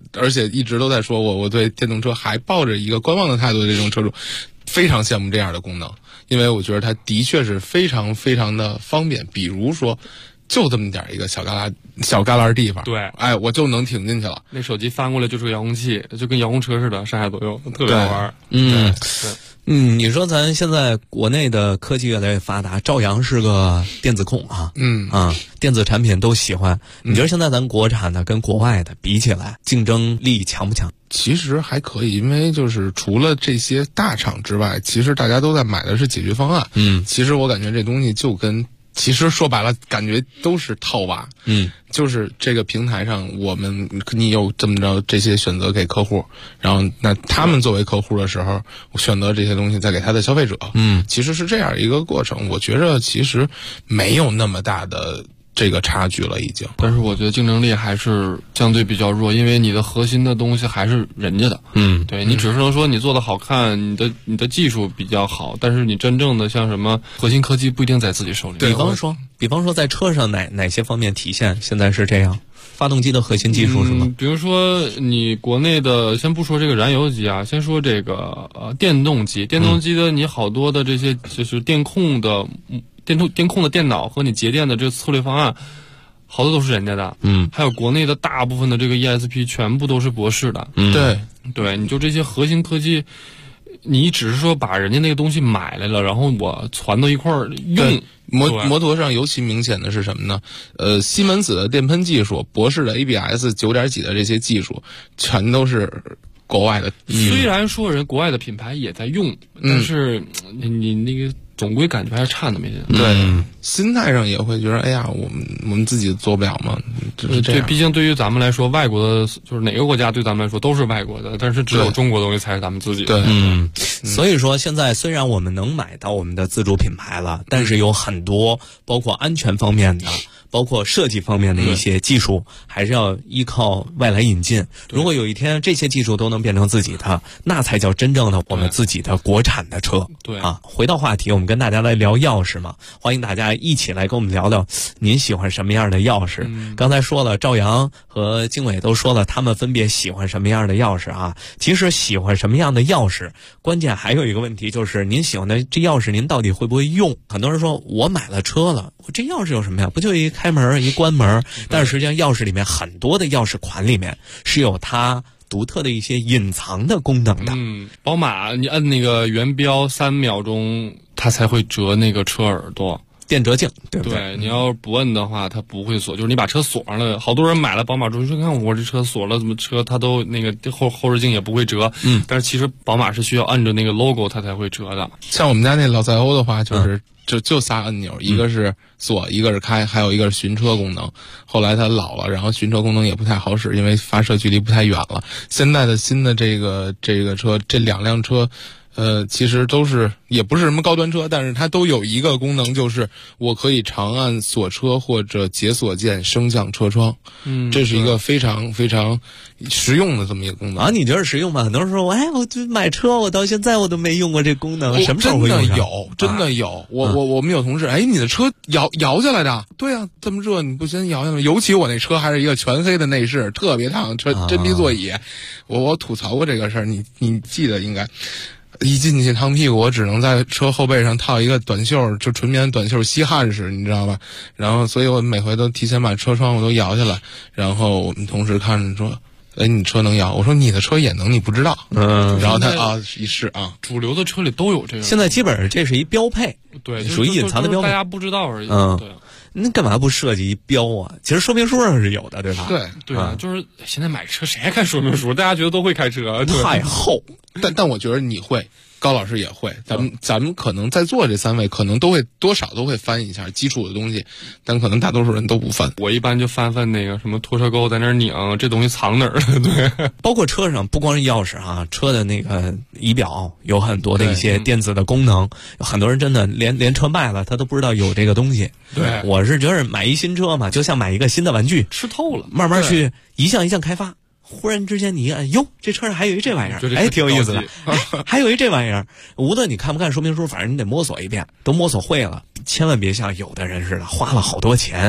而且一直都在说我对电动车还抱着一个观望的态度的这种车主，非常羡慕这样的功能，因为我觉得它的确是非常非常的方便。比如说，就这么点一个小旮旯地方， 对， 哎，我就能停进去了。 那手机翻过来就是个遥控器，就跟遥控车似的，上下左右，特别好玩。 你说咱现在国内的科技越来越发达，赵阳是个电子控啊，电子产品都喜欢。你觉得现在咱国产的跟国外的比起来，竞争力强不强？ 其实还可以，因为就是除了这些大厂之外，其实大家都在买的是解决方案。其实我感觉这东西就跟。其实说白了，感觉都是套娃。就是这个平台上，你有这么着这些选择给客户，然后那他们作为客户的时候，选择这些东西再给他的消费者。其实是这样一个过程。我觉着其实没有那么大的这个差距了已经。 但是我觉得竞争力还是相对比较弱，因为你的核心的东西还是人家的。对，你只是能说你做的好看，你的技术比较好，但是你真正的像什么核心科技不一定在自己手里。 比方说在车上哪些方面体现现在是这样？发动机的核心技术是吗？ 比如说你国内的，先不说这个燃油机啊，先说这个电动机。电动机的你好多的这些就是电控的电脑和你节电的这个策略方案，好多都是人家的。还有国内的大部分的这个 ESP 全部都是博士的。对，你就这些核心科技，你只是说把人家那个东西买来了，然后我攒到一块儿用。 摩托上尤其明显的是什么呢？西门子的电喷技术，博士的 ABS 9.几的这些技术，全都是国外的。 虽然说人国外的品牌也在用，但是你那个总归感觉还是差那么一点。 对，心态上也会觉得，哎呀，我们自己做不了吗？就是这样。 对，毕竟对于咱们来说，外国的就是哪个国家对咱们来说都是外国的，但是只有中国的东西才是咱们自己的。 所以说现在虽然我们能买到我们的自主品牌了，但是有很多包括安全方面的，包括设计方面的一些技术，还是要依靠外来引进。如果有一天这些技术都能变成自己的，那才叫真正的我们自己的国产的车。 对啊，回到话题，我们跟大家来聊钥匙嘛，欢迎大家一起来跟我们聊聊您喜欢什么样的钥匙。刚才说了，赵阳和经纬都说了他们分别喜欢什么样的钥匙啊。其实喜欢什么样的钥匙，关键还有一个问题就是您喜欢的这钥匙您到底会不会用。很多人说我买了车了，我这钥匙有什么呀？不就一开门一关门？但是实际上钥匙里面很多的钥匙款里面是有它独特的一些隐藏的功能的。 宝马你按那个原标3秒钟它才会折那个车耳朵， 电折镜，对不对？ 对，你要不摁的话它不会锁，就是你把车锁上了。好多人买了宝马之后说，看我这车锁了，怎么车它都那个后视镜也不会折。但是其实宝马是需要按着那个 logo 它才会折的。 像我们家那老赛欧的话，就是就仨按钮，一个是锁，一个是开，还有一个是寻车功能。后来它老了，然后寻车功能也不太好使，因为发射距离不太远了。现在的新的这个车，这2辆车其实都是也不是什么高端车，但是它都有一个功能，就是我可以长按锁车或者解锁键升降车窗。这是一个非常非常实用的这么一个功能啊。你觉得实用吗？很多人说，哎，我就买车，我到现在我都没用过这功能，什么时候会用上？ 真的有。我们有同事，哎，你的车摇下来的？对啊，这么热你不先摇下来？尤其我那车还是一个全黑的内饰，特别烫，真皮座椅。我吐槽过这个事儿，你记得应该。一进去烫屁股，我只能在车后背上套一个短袖，就纯棉短袖吸汗式，你知道吧？然后，所以我每回都提前把车窗我都摇下来。然后我们同事看着说：“哎，你车能摇？”我说：“你的车也能，你不知道。”然后他一试啊， 主流的车里都有这个。 现在基本上这是一标配， 对， 属于隐藏的标配， 大家不知道而已。对。 那干嘛不设计一标啊？其实说明书上是有的，对吧？ 对啊，就是现在买车谁还看说明书？大家觉得都会开车， 太厚。 但我觉得你会，高老师也会，咱们可能在座这3位可能都会多少都会翻一下基础的东西，但可能大多数人都不翻。 我一般就翻那个什么拖车钩在那儿拧，这东西藏哪儿了？对， 包括车上不光是钥匙啊，车的那个仪表有很多的一些电子的功能，很多人真的连车卖了他都不知道有这个东西。 对， 我是觉得买一新车嘛，就像买一个新的玩具， 吃透了， 慢慢去一项一项开发。忽然之间你一看，哟，这车上还有一这玩意儿，哎，挺有意思的。还有一这玩意儿，无论你看不看说明书，反正你得摸索一遍，都摸索会了。千万别像有的人似的，花了好多钱，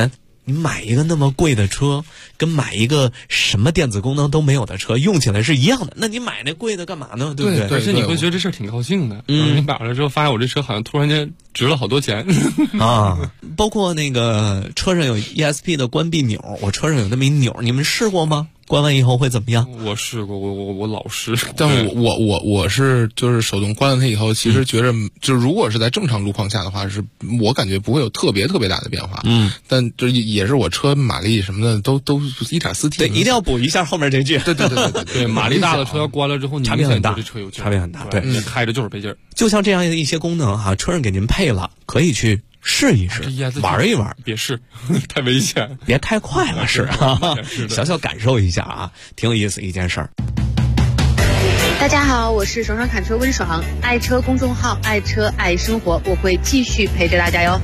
你买一个那么贵的车，跟买一个什么电子功能都没有的车，用起来是一样的。那你买那贵的干嘛呢？对不对？ 而且你会觉得这事儿挺高兴的。你买了之后，发现我这车好像突然间值了好多钱啊！包括那个车上有 ESP 的关闭钮，我车上有那么一钮，你们试过吗？关完以后会怎么样？ 我试过，我老试， 但我是就是手动关了它以后，其实觉着就是如果是在正常路况下的话，是我感觉不会有特别大的变化。但就也是我车马力什么的都 1.4T。 对，一定要补一下后面这句。 对，马力大的车要关了之后， 差别很大， 这车有劲， 差别很大。对， 开着就是费劲儿。 就像这样的一些功能哈，车上给您配了，可以去试一试，玩一玩。 别试，太危险。 别太快了，是啊，小小感受一下啊，挺有意思一件事儿。 大家好，我是爽爽侃车温爽，爱车公众号爱车爱生活，我会继续陪着大家哟。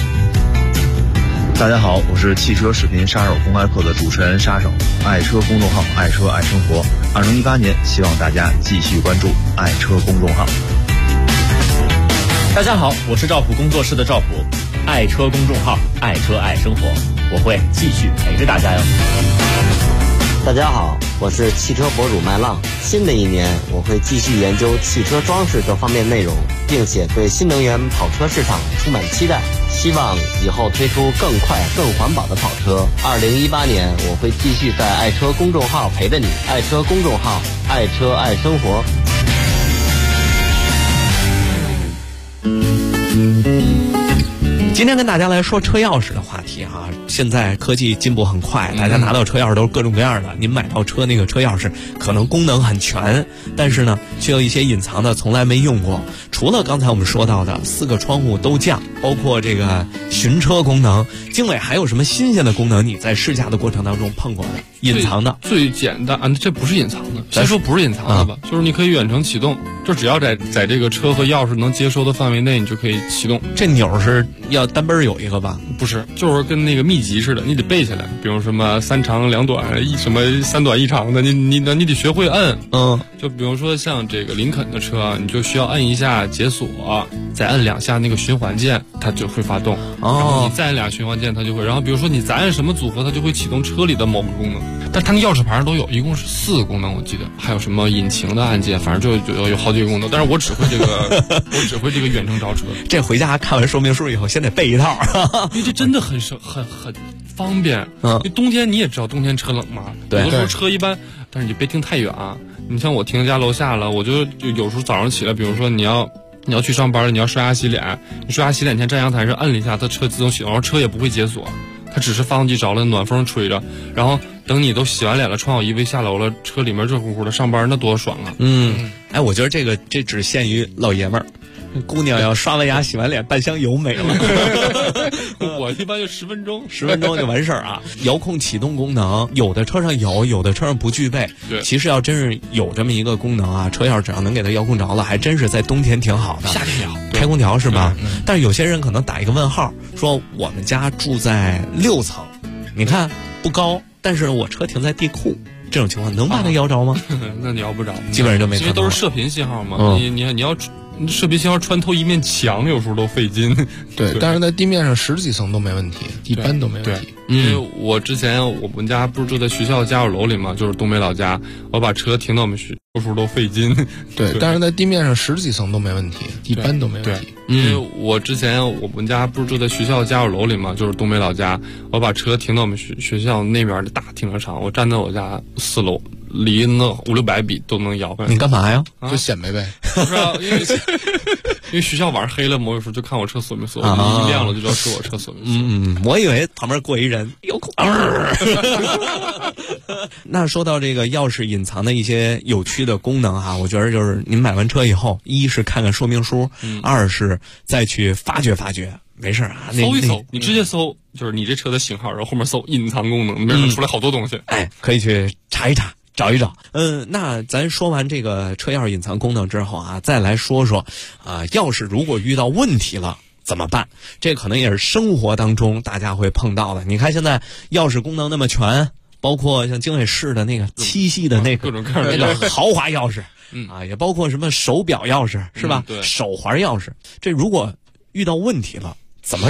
大家好，我是汽车视频杀手公开课的主持人杀手，爱车公众号爱车爱生活。2018年，希望大家继续关注爱车公众号。 大家好，我是赵普工作室的赵普，爱车公众号爱车爱生活，我会继续陪着大家哟。 大家好，我是汽车博主麦浪。新的一年，我会继续研究汽车装饰各方面内容，并且对新能源跑车市场充满期待，希望以后推出更快更环保的跑车。2018年，我会继续在爱车公众号陪着你，爱车公众号爱车爱生活。 今天跟大家来说车钥匙的话题啊，现在科技进步很快，大家拿到车钥匙都是各种各样的。您买到车那个车钥匙可能功能很全，但是呢却有一些隐藏的从来没用过。除了刚才我们说到的4个窗户都降，包括这个寻车功能，经纬还有什么新鲜的功能你在试驾的过程当中碰过的隐藏的？ 最简单啊，这不是隐藏的，先说不是隐藏的吧，就是你可以远程启动，就只要在这个车和钥匙能接收的范围内，你就可以启动。 这钮是要单奔有一个吧？ 不是，就是跟那个秘籍似的，你得背下来。比如什么3长2短，什么3短1长的，你得学会摁。就比如说像这个林肯的车，你就需要摁一下解锁，再摁2下那个循环键，它就会发动。然后你再摁2循环键，它就会。然后比如说你再按什么组合，它就会启动车里的某个功能。但它那钥匙牌上都有，一共是4个功能，我记得还有什么引擎的按键，反正就有好几个功能。但是我只会这个，我只会这个远程找车。 这回家看完说明书以后，先得背一套， 因为这真的很方便。因为冬天你也知道，冬天车冷嘛，有的时候车一般，但是你别停太远啊。你像我停家楼下了，我就有时候早上起来，比如说你要去上班了，你要刷牙洗脸，你刷牙洗脸前站阳台上摁了一下，它车自动启动，然后车也不会解锁。它只是发动机着了，暖风吹着，然后等你都洗完脸了，穿好衣服下楼了，车里面热乎乎的，上班那多爽啊！ 哎，我觉得这只限于老爷们儿，姑娘要刷完牙洗完脸半箱油没了。 我一般就10分钟 ，10分钟就完事儿啊！遥控启动功能，有的车上有，有的车上不具备。 对， 其实要真是有这么一个功能啊，车钥匙只要能给它遥控着了，还真是在冬天挺好的。 夏天要开空调是吧？但是有些人可能打一个问号，说我们家住在6层，你看不高，但是我车停在地库，这种情况能把它摇着吗？ 那你摇不着， 基本上就没。 因为都是射频信号嘛，你要射频信号穿透一面墙，有时候都费劲。 对，但是在地面上10几层都没问题，一般都没问题。 因为我之前我们家不是住在学校家属楼里嘛，就是东北老家，我把车停到我们学，有时候都费劲。 对，但是在地面上10几层都没问题，一般都没问题。 因为我之前我们家不是住在学校家属楼里嘛，就是东北老家，我把车停到我们学校那边的大停车场，我站在我家4楼。离那500-600米都能摇。 你干嘛呀？ 就显摆呗。 不是啊，因为学校晚上黑了，我有时候就看我车锁没锁，一亮了就知道是我车锁没锁。 我以为旁边过一人，有空。那说到这个钥匙隐藏的一些有趣的功能哈，我觉得就是您买完车以后，一是看看说明书，二是再去发掘发掘。没事啊， 搜一搜，你直接搜，就是你这车的型号，然后后面搜隐藏功能，里面能出来好多东西。 哎，可以去查一查。找一找，那咱说完这个车钥匙隐藏功能之后啊，再来说说，钥匙如果遇到问题了怎么办？这可能也是生活当中大家会碰到的。你看现在钥匙功能那么全，包括像经纬式的那个7系的那个各种各样的那个豪华钥匙，也包括什么手表钥匙是吧？ 对， 手环钥匙，这如果遇到问题了怎么整？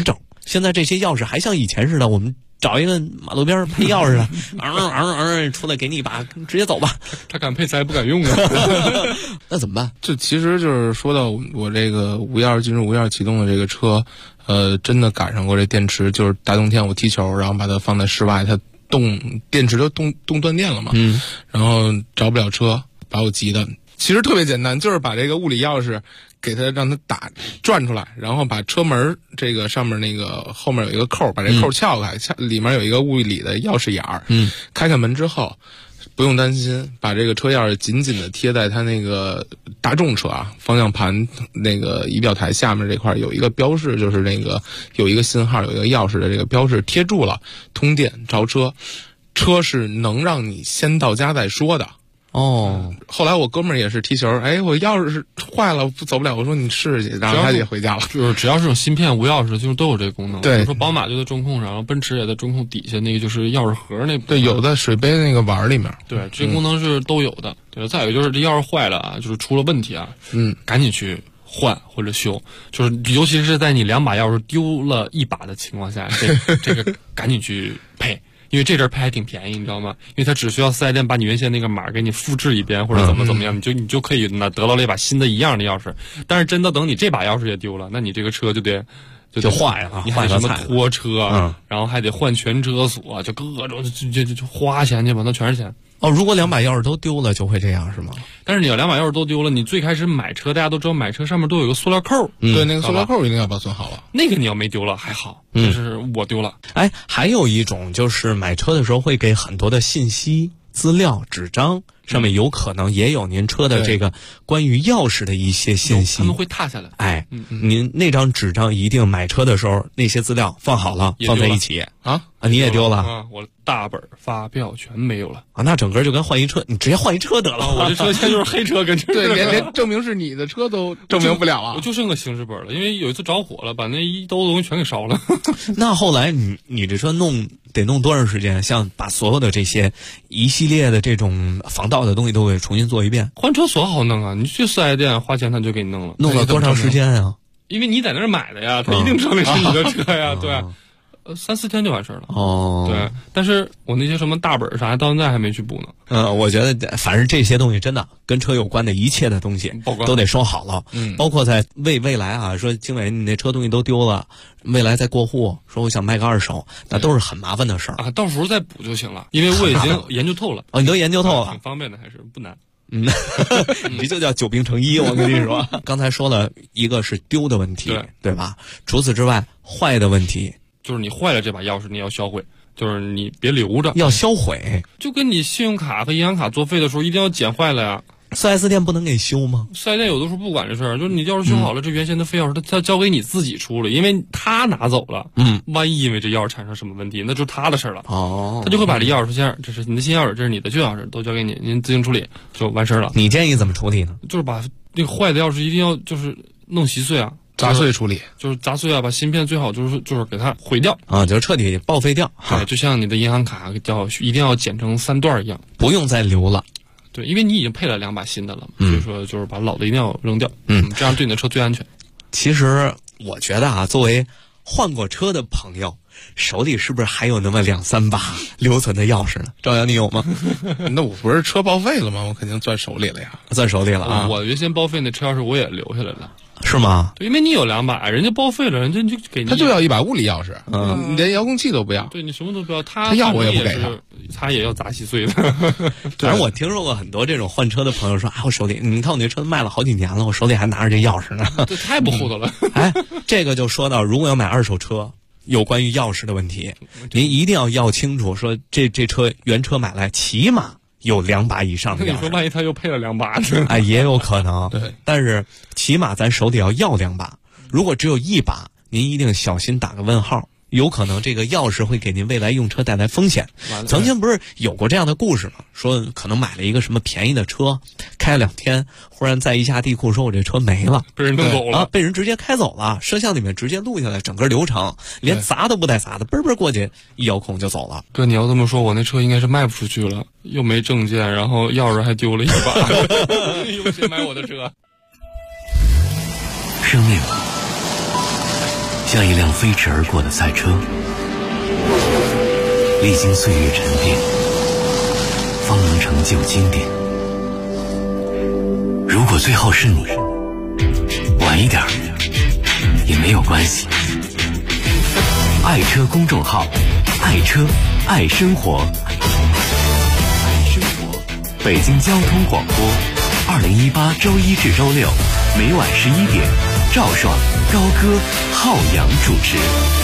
现在这些钥匙还像以前似的，我们找一个马路边配钥匙的，出来给你一把，直接走吧。 他敢配，咱也不敢用啊。 那怎么办？ 这其实就是说到我这个无钥匙进入、无钥匙启动的这个车，真的赶上过这电池，就是大冬天我踢球，然后把它放在室外，它电池就冻断电了嘛，然后着不了车，把我急的。其实特别简单，就是把这个物理钥匙给它让它转出来，然后把车门这个上面那个后面有一个扣，把这扣撬开，里面有一个物理的钥匙眼儿，开门之后不用担心，把这个车钥匙紧紧的贴在它那个大众车啊方向盘那个仪表台下面这块有一个标示，就是那个有一个信号，有一个钥匙的这个标志贴住了，通电着车，车是能让你先到家再说的。后来我哥们儿也是踢球，我钥匙是坏了，走不了。我说你试试去，然后他也回家了。 就是只要是有芯片无钥匙，就是都有这个功能。 对， 比如说宝马就在中控上，然后奔驰也在中控底下那个就是钥匙盒那。 对，有在水杯那个碗里面。 对，这功能是都有的。对，再有就是这钥匙坏了啊，就是出了问题啊，赶紧去换或者修，就是尤其是在你2把钥匙丢了1把的情况下，这个赶紧去配。因为这阵配还挺便宜，你知道吗？因为它只需要4S店把你原先那个码给你复制一遍，或者怎么样，你就可以得到了一把新的一样的钥匙。但是真的等你这把钥匙也丢了，那你这个车就坏了， 你还得什么拖车，然后还得换全车锁，就各种就花钱去吧，那全是钱。 如果2把钥匙都丢了，就会这样是吗？ 但是你要2把钥匙都丢了，你最开始买车，大家都知道买车上面都有一个塑料扣， 对，那个塑料扣一定要保存好了。 那个你要没丢了还好，就是我丢了。 还有一种就是买车的时候会给很多的信息、资料、纸张，上面有可能也有您车的这个关于钥匙的一些信息， 他们会踏下来。 您那张纸张一定买车的时候那些资料放好了，放在一起啊， 你也丢了啊？我大本发票全没有了啊！那整个就跟换一车，你直接换一车得了。 我这车现在就是黑车，跟这对，连证明是你的车都证明不了了。 我就剩个行驶本了，因为有一次着火了，把那一兜子东西全给烧了。 那后来你这车得弄多长时间？像把所有的这些一系列的这种防盗的东西都给重新做一遍。 换车锁好弄啊，你去4S店花钱他就给你弄了。 弄了多长时间啊？ 因为你在那儿买的呀，他一定知道那是你的车呀，对。3-4天就完事儿了。对，但是我那些什么大本啥，到现在还没去补呢。 我觉得反正这些东西真的跟车有关的一切的东西都得收好了。包括在未来啊，说经纬你那车东西都丢了，未来再过户，说我想卖个2手，那都是很麻烦的事儿啊。到时候再补就行了，因为我已经研究透了。 你都研究透了， 挺方便的，还是不难。 你这就叫久病成医，我跟你说。刚才说了一个是丢的问题，对吧？除此之外，坏的问题。 就是你坏了这把钥匙，你要销毁，就是你别留着， 要销毁。 就跟你信用卡和银行卡作废的时候，一定要剪坏了呀。 4S店不能给修吗 ？4S店有的时候不管这事儿，就是你钥匙修好了，这原先的废钥匙他交给你自己处理，因为他拿走了，万一因为这钥匙产生什么问题，那就是他的事儿了。他就会把这钥匙先，这是你的新钥匙，这是你的旧钥匙，都交给你，您自行处理就完事儿了。 你建议怎么处理呢？ 就是把那个坏的钥匙一定要就是弄稀碎啊。 砸碎处理， 就是砸碎啊，把芯片最好就是给它毁掉啊，就是彻底报废掉。 对，就像你的银行卡一定要剪成3段一样， 不用再留了。 对，因为你已经配了2把新的了，所以说就是把老的一定要扔掉，这样对你的车最安全。 其实我觉得啊，作为换过车的朋友，手里是不是还有那么2-3把留存的钥匙呢？赵阳，你有吗？ 那我不是车报废了吗？我肯定攥手里了呀， 攥手里了啊！ 我原先报废那车钥匙我也留下来了。 是吗？ 对，因为你有2把，人家报废了，人家就给你。 他就要1把物理钥匙，你连遥控器都不要。 对，你什么都不要，他要我也不给他也要砸稀碎的。 反正我听说过很多这种换车的朋友说，我手里，你看我那车卖了好几年了，我手里还拿着这钥匙呢。 这太不厚道了。 这个就说到，如果要买2手车，有关于钥匙的问题，您一定要清楚，说这车原车买来起码有2把以上的钥匙。 你说万一他又配了2把呢？ 也有可能。 对， 但是起码咱手里要2把。如果只有1把，您一定小心打个问号，有可能这个钥匙会给您未来用车带来风险。曾经不是有过这样的故事吗？说可能买了一个什么便宜的车，开了2天，忽然在一下地库说我这车没了， 被人弄走了被人直接开走了，摄像里面直接录下来整个流程，连砸都不带砸的，嘣过去一遥控就走了。 对，你要这么说，我那车应该是卖不出去了，又没证件，然后钥匙还丢了1把，有谁买我的车？ 生命像像一辆飞驰而过的赛车，历经岁月沉淀，方能成就经典。如果最后是你，晚一点也没有关系。爱车公众号，爱车爱生活，北京交通广播，2018周一至周六每晚11点，赵爽、高歌、浩洋主持。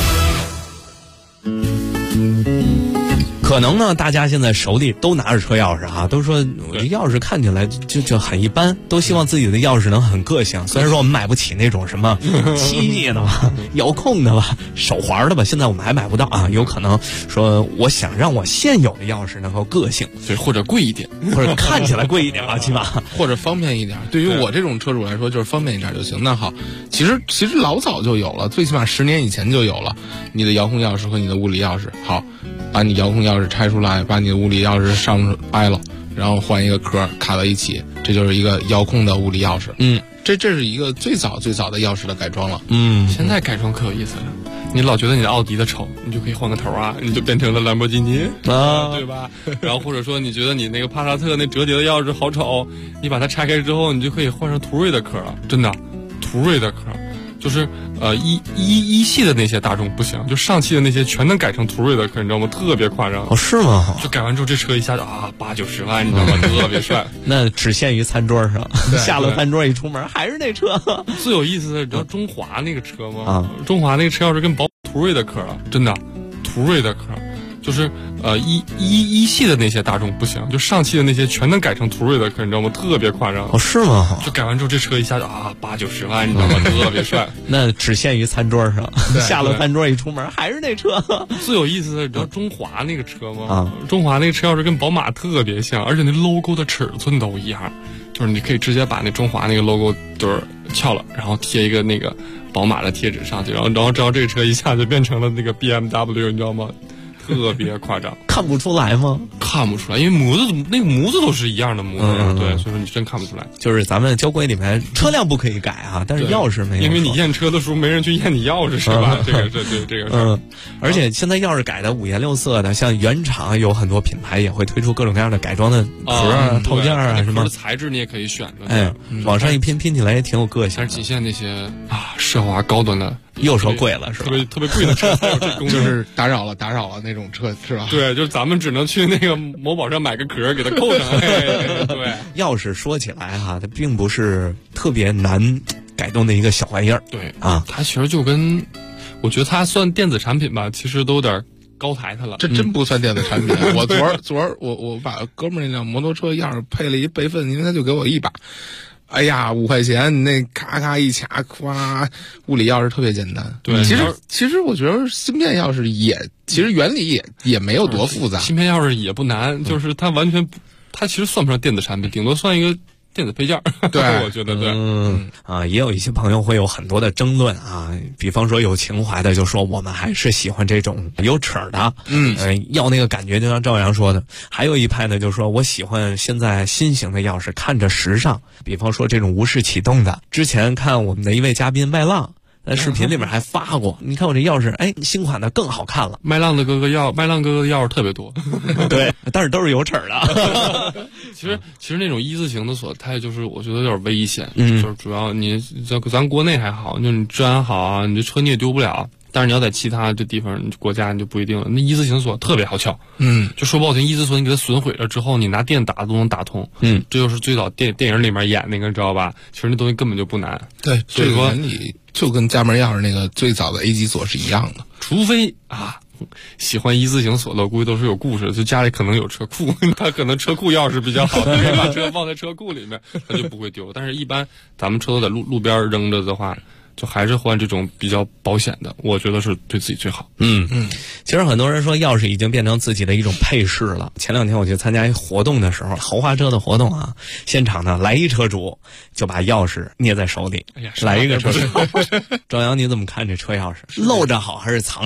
可能呢，大家现在手里都拿着车钥匙啊，都说我这钥匙看起来就很一般，都希望自己的钥匙能很个性。虽然说我们买不起那种什么机械的吧、遥控的吧、手环的吧，现在我们还买不到啊。有可能说，我想让我现有的钥匙能够个性， 对，或者贵一点， 或者看起来贵一点吧，起码或者方便一点。对于我这种车主来说，就是方便一点就行。那好，其实老早就有了，最起码10年以前就有了。你的遥控钥匙和你的物理钥匙，好，把你遥控钥匙拆出来，把你的物理钥匙上掰了，然后换一个壳卡在一起，这就是一个遥控的物理钥匙。这是一个最早的钥匙的改装了。 现在改装可有意思了。你老觉得你的奥迪的丑，你就可以换个头啊，你就变成了兰博基尼啊，对吧？然后或者说你觉得你那个帕萨特那折叠的钥匙好丑，你把它拆开之后，你就可以换上途锐的壳了。真的，途锐的壳。就是一系的那些大众不行，就上汽的那些全能改成途锐的壳，你知道吗？特别夸张。 哦，是吗？ 就改完之后，这车一下就8-90万，你知道吗？特别帅。 那只限于餐桌上，下了餐桌一出门还是那车。 最有意思的，你知道中华那个车吗？中华那个车要是跟途锐的壳了，真的，途锐的壳。就是一系的那些大众不行，就上汽的那些全能改成途锐的壳，你知道吗？特别夸张。 哦，是吗？ 就改完之后，这车一下就8-90万，你知道吗？特别帅。 那只限于餐桌上，下了餐桌一出门还是那车。 最有意思的，你知道中华那个车吗？中华那个车要是跟宝马特别像，而且那 logo 的尺寸都一样，就是你可以直接把那中华那个 logo 就是撬了，然后贴一个那个宝马的贴纸上去，然后只要这个车一下就变成了那个 BMW， 你知道吗？特别夸张。 看不出来吗？ 看不出来，因为模子都是一样的模子，对，所以说你真看不出来。 就是咱们交规里面车辆不可以改啊，但是钥匙没有。 因为你验车的时候没人去验你钥匙是吧？这个是。 而且现在钥匙改的五颜六色的，像原厂有很多品牌也会推出各种各样的改装的壳啊、套件啊什么。 材质你也可以选的。 哎，往上一拼起来也挺有个性。 但是仅限那些奢华高端的。 又说贵了是吧？ 特别贵的车才有这功能， 就是打扰了那种车是吧？ 对，就是咱们只能去那个某宝上买个壳给它扣上。对， 钥匙说起来哈，它并不是特别难改动的一个小玩意儿。 对啊，它其实就跟我觉得它算电子产品吧，其实都有点高抬它了。 这真不算电子产品。我昨儿我把哥们儿那辆摩托车钥匙配了一备份，因为他就给我一把。哎呀，5块钱，你那咔咔一卡，咵，物理钥匙特别简单。 对， 其实我觉得芯片钥匙其实原理也没有多复杂。 芯片钥匙也不难，就是它完全它其实算不上电子产品，顶多算一个电子配件。对，我觉得对。 也有一些朋友会有很多的争论啊，比方说有情怀的就说我们还是喜欢这种有齿的，要那个感觉，就像赵阳说的。还有一派呢就说我喜欢现在新型的钥匙，看着时尚，比方说这种无视启动的。之前看我们的一位嘉宾麦浪在视频里面还发过，你看我这钥匙，哎，新款的更好看了。 麦浪哥哥的钥匙特别多， 对，但是都是有齿的。 其实那种一字形的锁，它就是我觉得有点危险，就是主要你咱国内还好，就是你治安好啊，你这车你也丢不了。但是你要在其他这地方国家你就不一定了。那一字形锁特别好撬，就说不好听，一字锁你给它损毁了之后，你拿电打都能打通，这就是最早电影里面演那个，知道吧？其实那东西根本就不难。 对，所以说原理就跟家门钥匙那个最早的 A 级锁是一样的， 除非喜欢一字形锁的，我估计都是有故事的，就家里可能有车库，他可能车库钥匙比较好，可以把车放在车库里面，他就不会丢。但是一般咱们车都在路边扔着的话，就还是换这种比较保险的，我觉得是对自己最好。 其实很多人说钥匙已经变成自己的一种配饰了。前2天我去参加一活动的时候，豪华车的活动啊，现场呢来一车主就把钥匙捏在手里，来一个车主。张扬，你怎么看这车钥匙？露着好还是藏着好？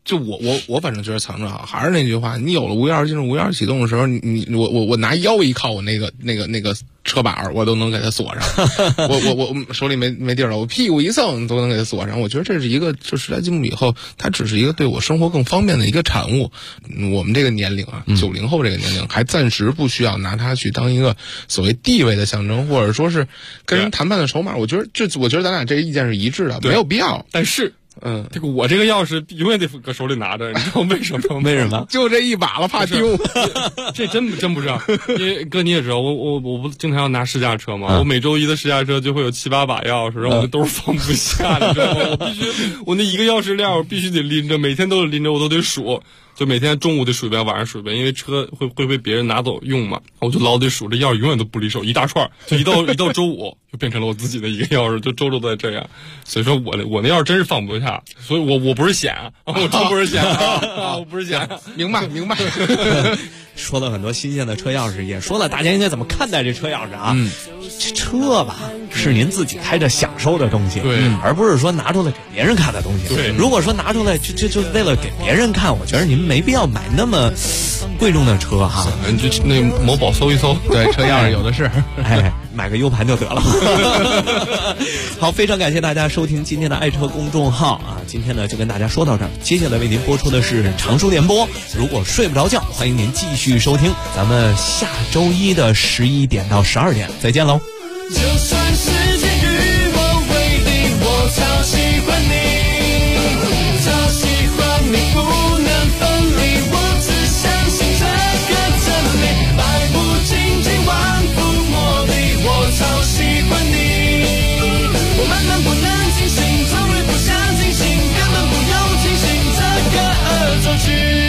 就我反正觉得藏着好，还是那句话，你有了无钥匙进入无钥匙启动的时候，我拿腰一靠，我那个车把我都能给它锁上，我手里没地儿了，我屁股一蹭都能给它锁上。我觉得这是一个，就时代进步以后，它只是一个对我生活更方便的一个产物。我们这个年龄啊，90后这个年龄，还暂时不需要拿它去当一个所谓地位的象征，或者说是跟人谈判的筹码。我觉得咱俩这个意见是一致的，没有必要。 但是。我这个钥匙永远得搁手里拿着，你知道为什么吗？ 为什么？ 就这一把了，怕丢。 这真不知道，因为哥你也知道，我不经常要拿试驾车嘛，我每周一的试驾车就会有7-8把钥匙，然后我那兜放不下，你知道吗？我那一个钥匙链我必须得拎着，每天都得拎着，我都得数。就每天中午得数一遍，晚上数一遍，因为车会被别人拿走用嘛，我就老得数，这钥匙永远都不离手，一大串，就一到周五就变成了我自己的一个钥匙，就周都在这样。所以说我那钥匙真是放不下，所以我不是闲，我真不是闲我不是闲， 明白。 说了很多新鲜的车钥匙，也说了大家应该怎么看待这车钥匙啊。这车吧是您自己开着享受的东西， 对， 而不是说拿出来给别人看的东西。 对， 如果说拿出来就为了给别人看，我觉得您没必要买那么贵重的车哈。 你就那某宝搜一搜， 对，车钥匙有的是， 买个 U 盘就得了。好，非常感谢大家收听今天的爱车公众号啊！今天呢就跟大家说到这儿，接下来为您播出的是长书联播。如果睡不着觉，欢迎您继续收听，咱们下周一的11点到12点再见喽。 就算时间与我为敌，我超喜欢你，超喜欢你不能分离，我只相信这个真理，百无禁忌万夫莫敌，我超喜欢你，我慢慢不能清醒，从来不想清醒，根本不用清醒这个恶作剧。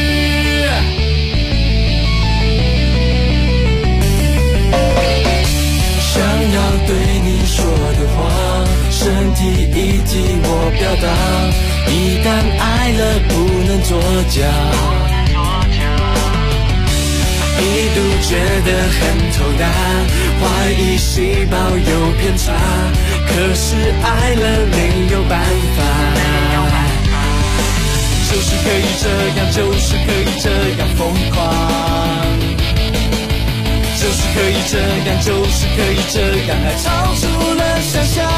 想要对你说的话，身体一替我表达，一旦爱了不能作假，一度觉得很头大，怀疑细胞有偏差，可是爱了没有办法，就是可以这样，就是可以这样疯狂，就是可以这样，就是可以这样，爱超出了想象。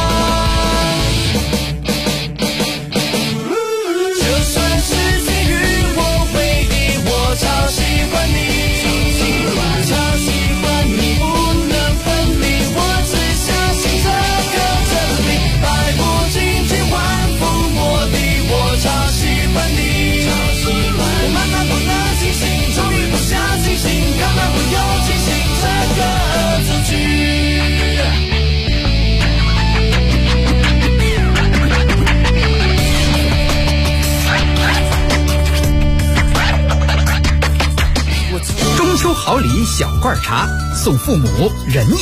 就算时间与我为敌，我超喜欢你，超喜欢你不能分离，我只相信这个真理，百无禁忌万夫莫敌，我超喜欢你，我慢慢不能清醒，终于不想清醒，根本不用清醒这个恶作剧。 中秋好礼小罐茶，送父母仁义。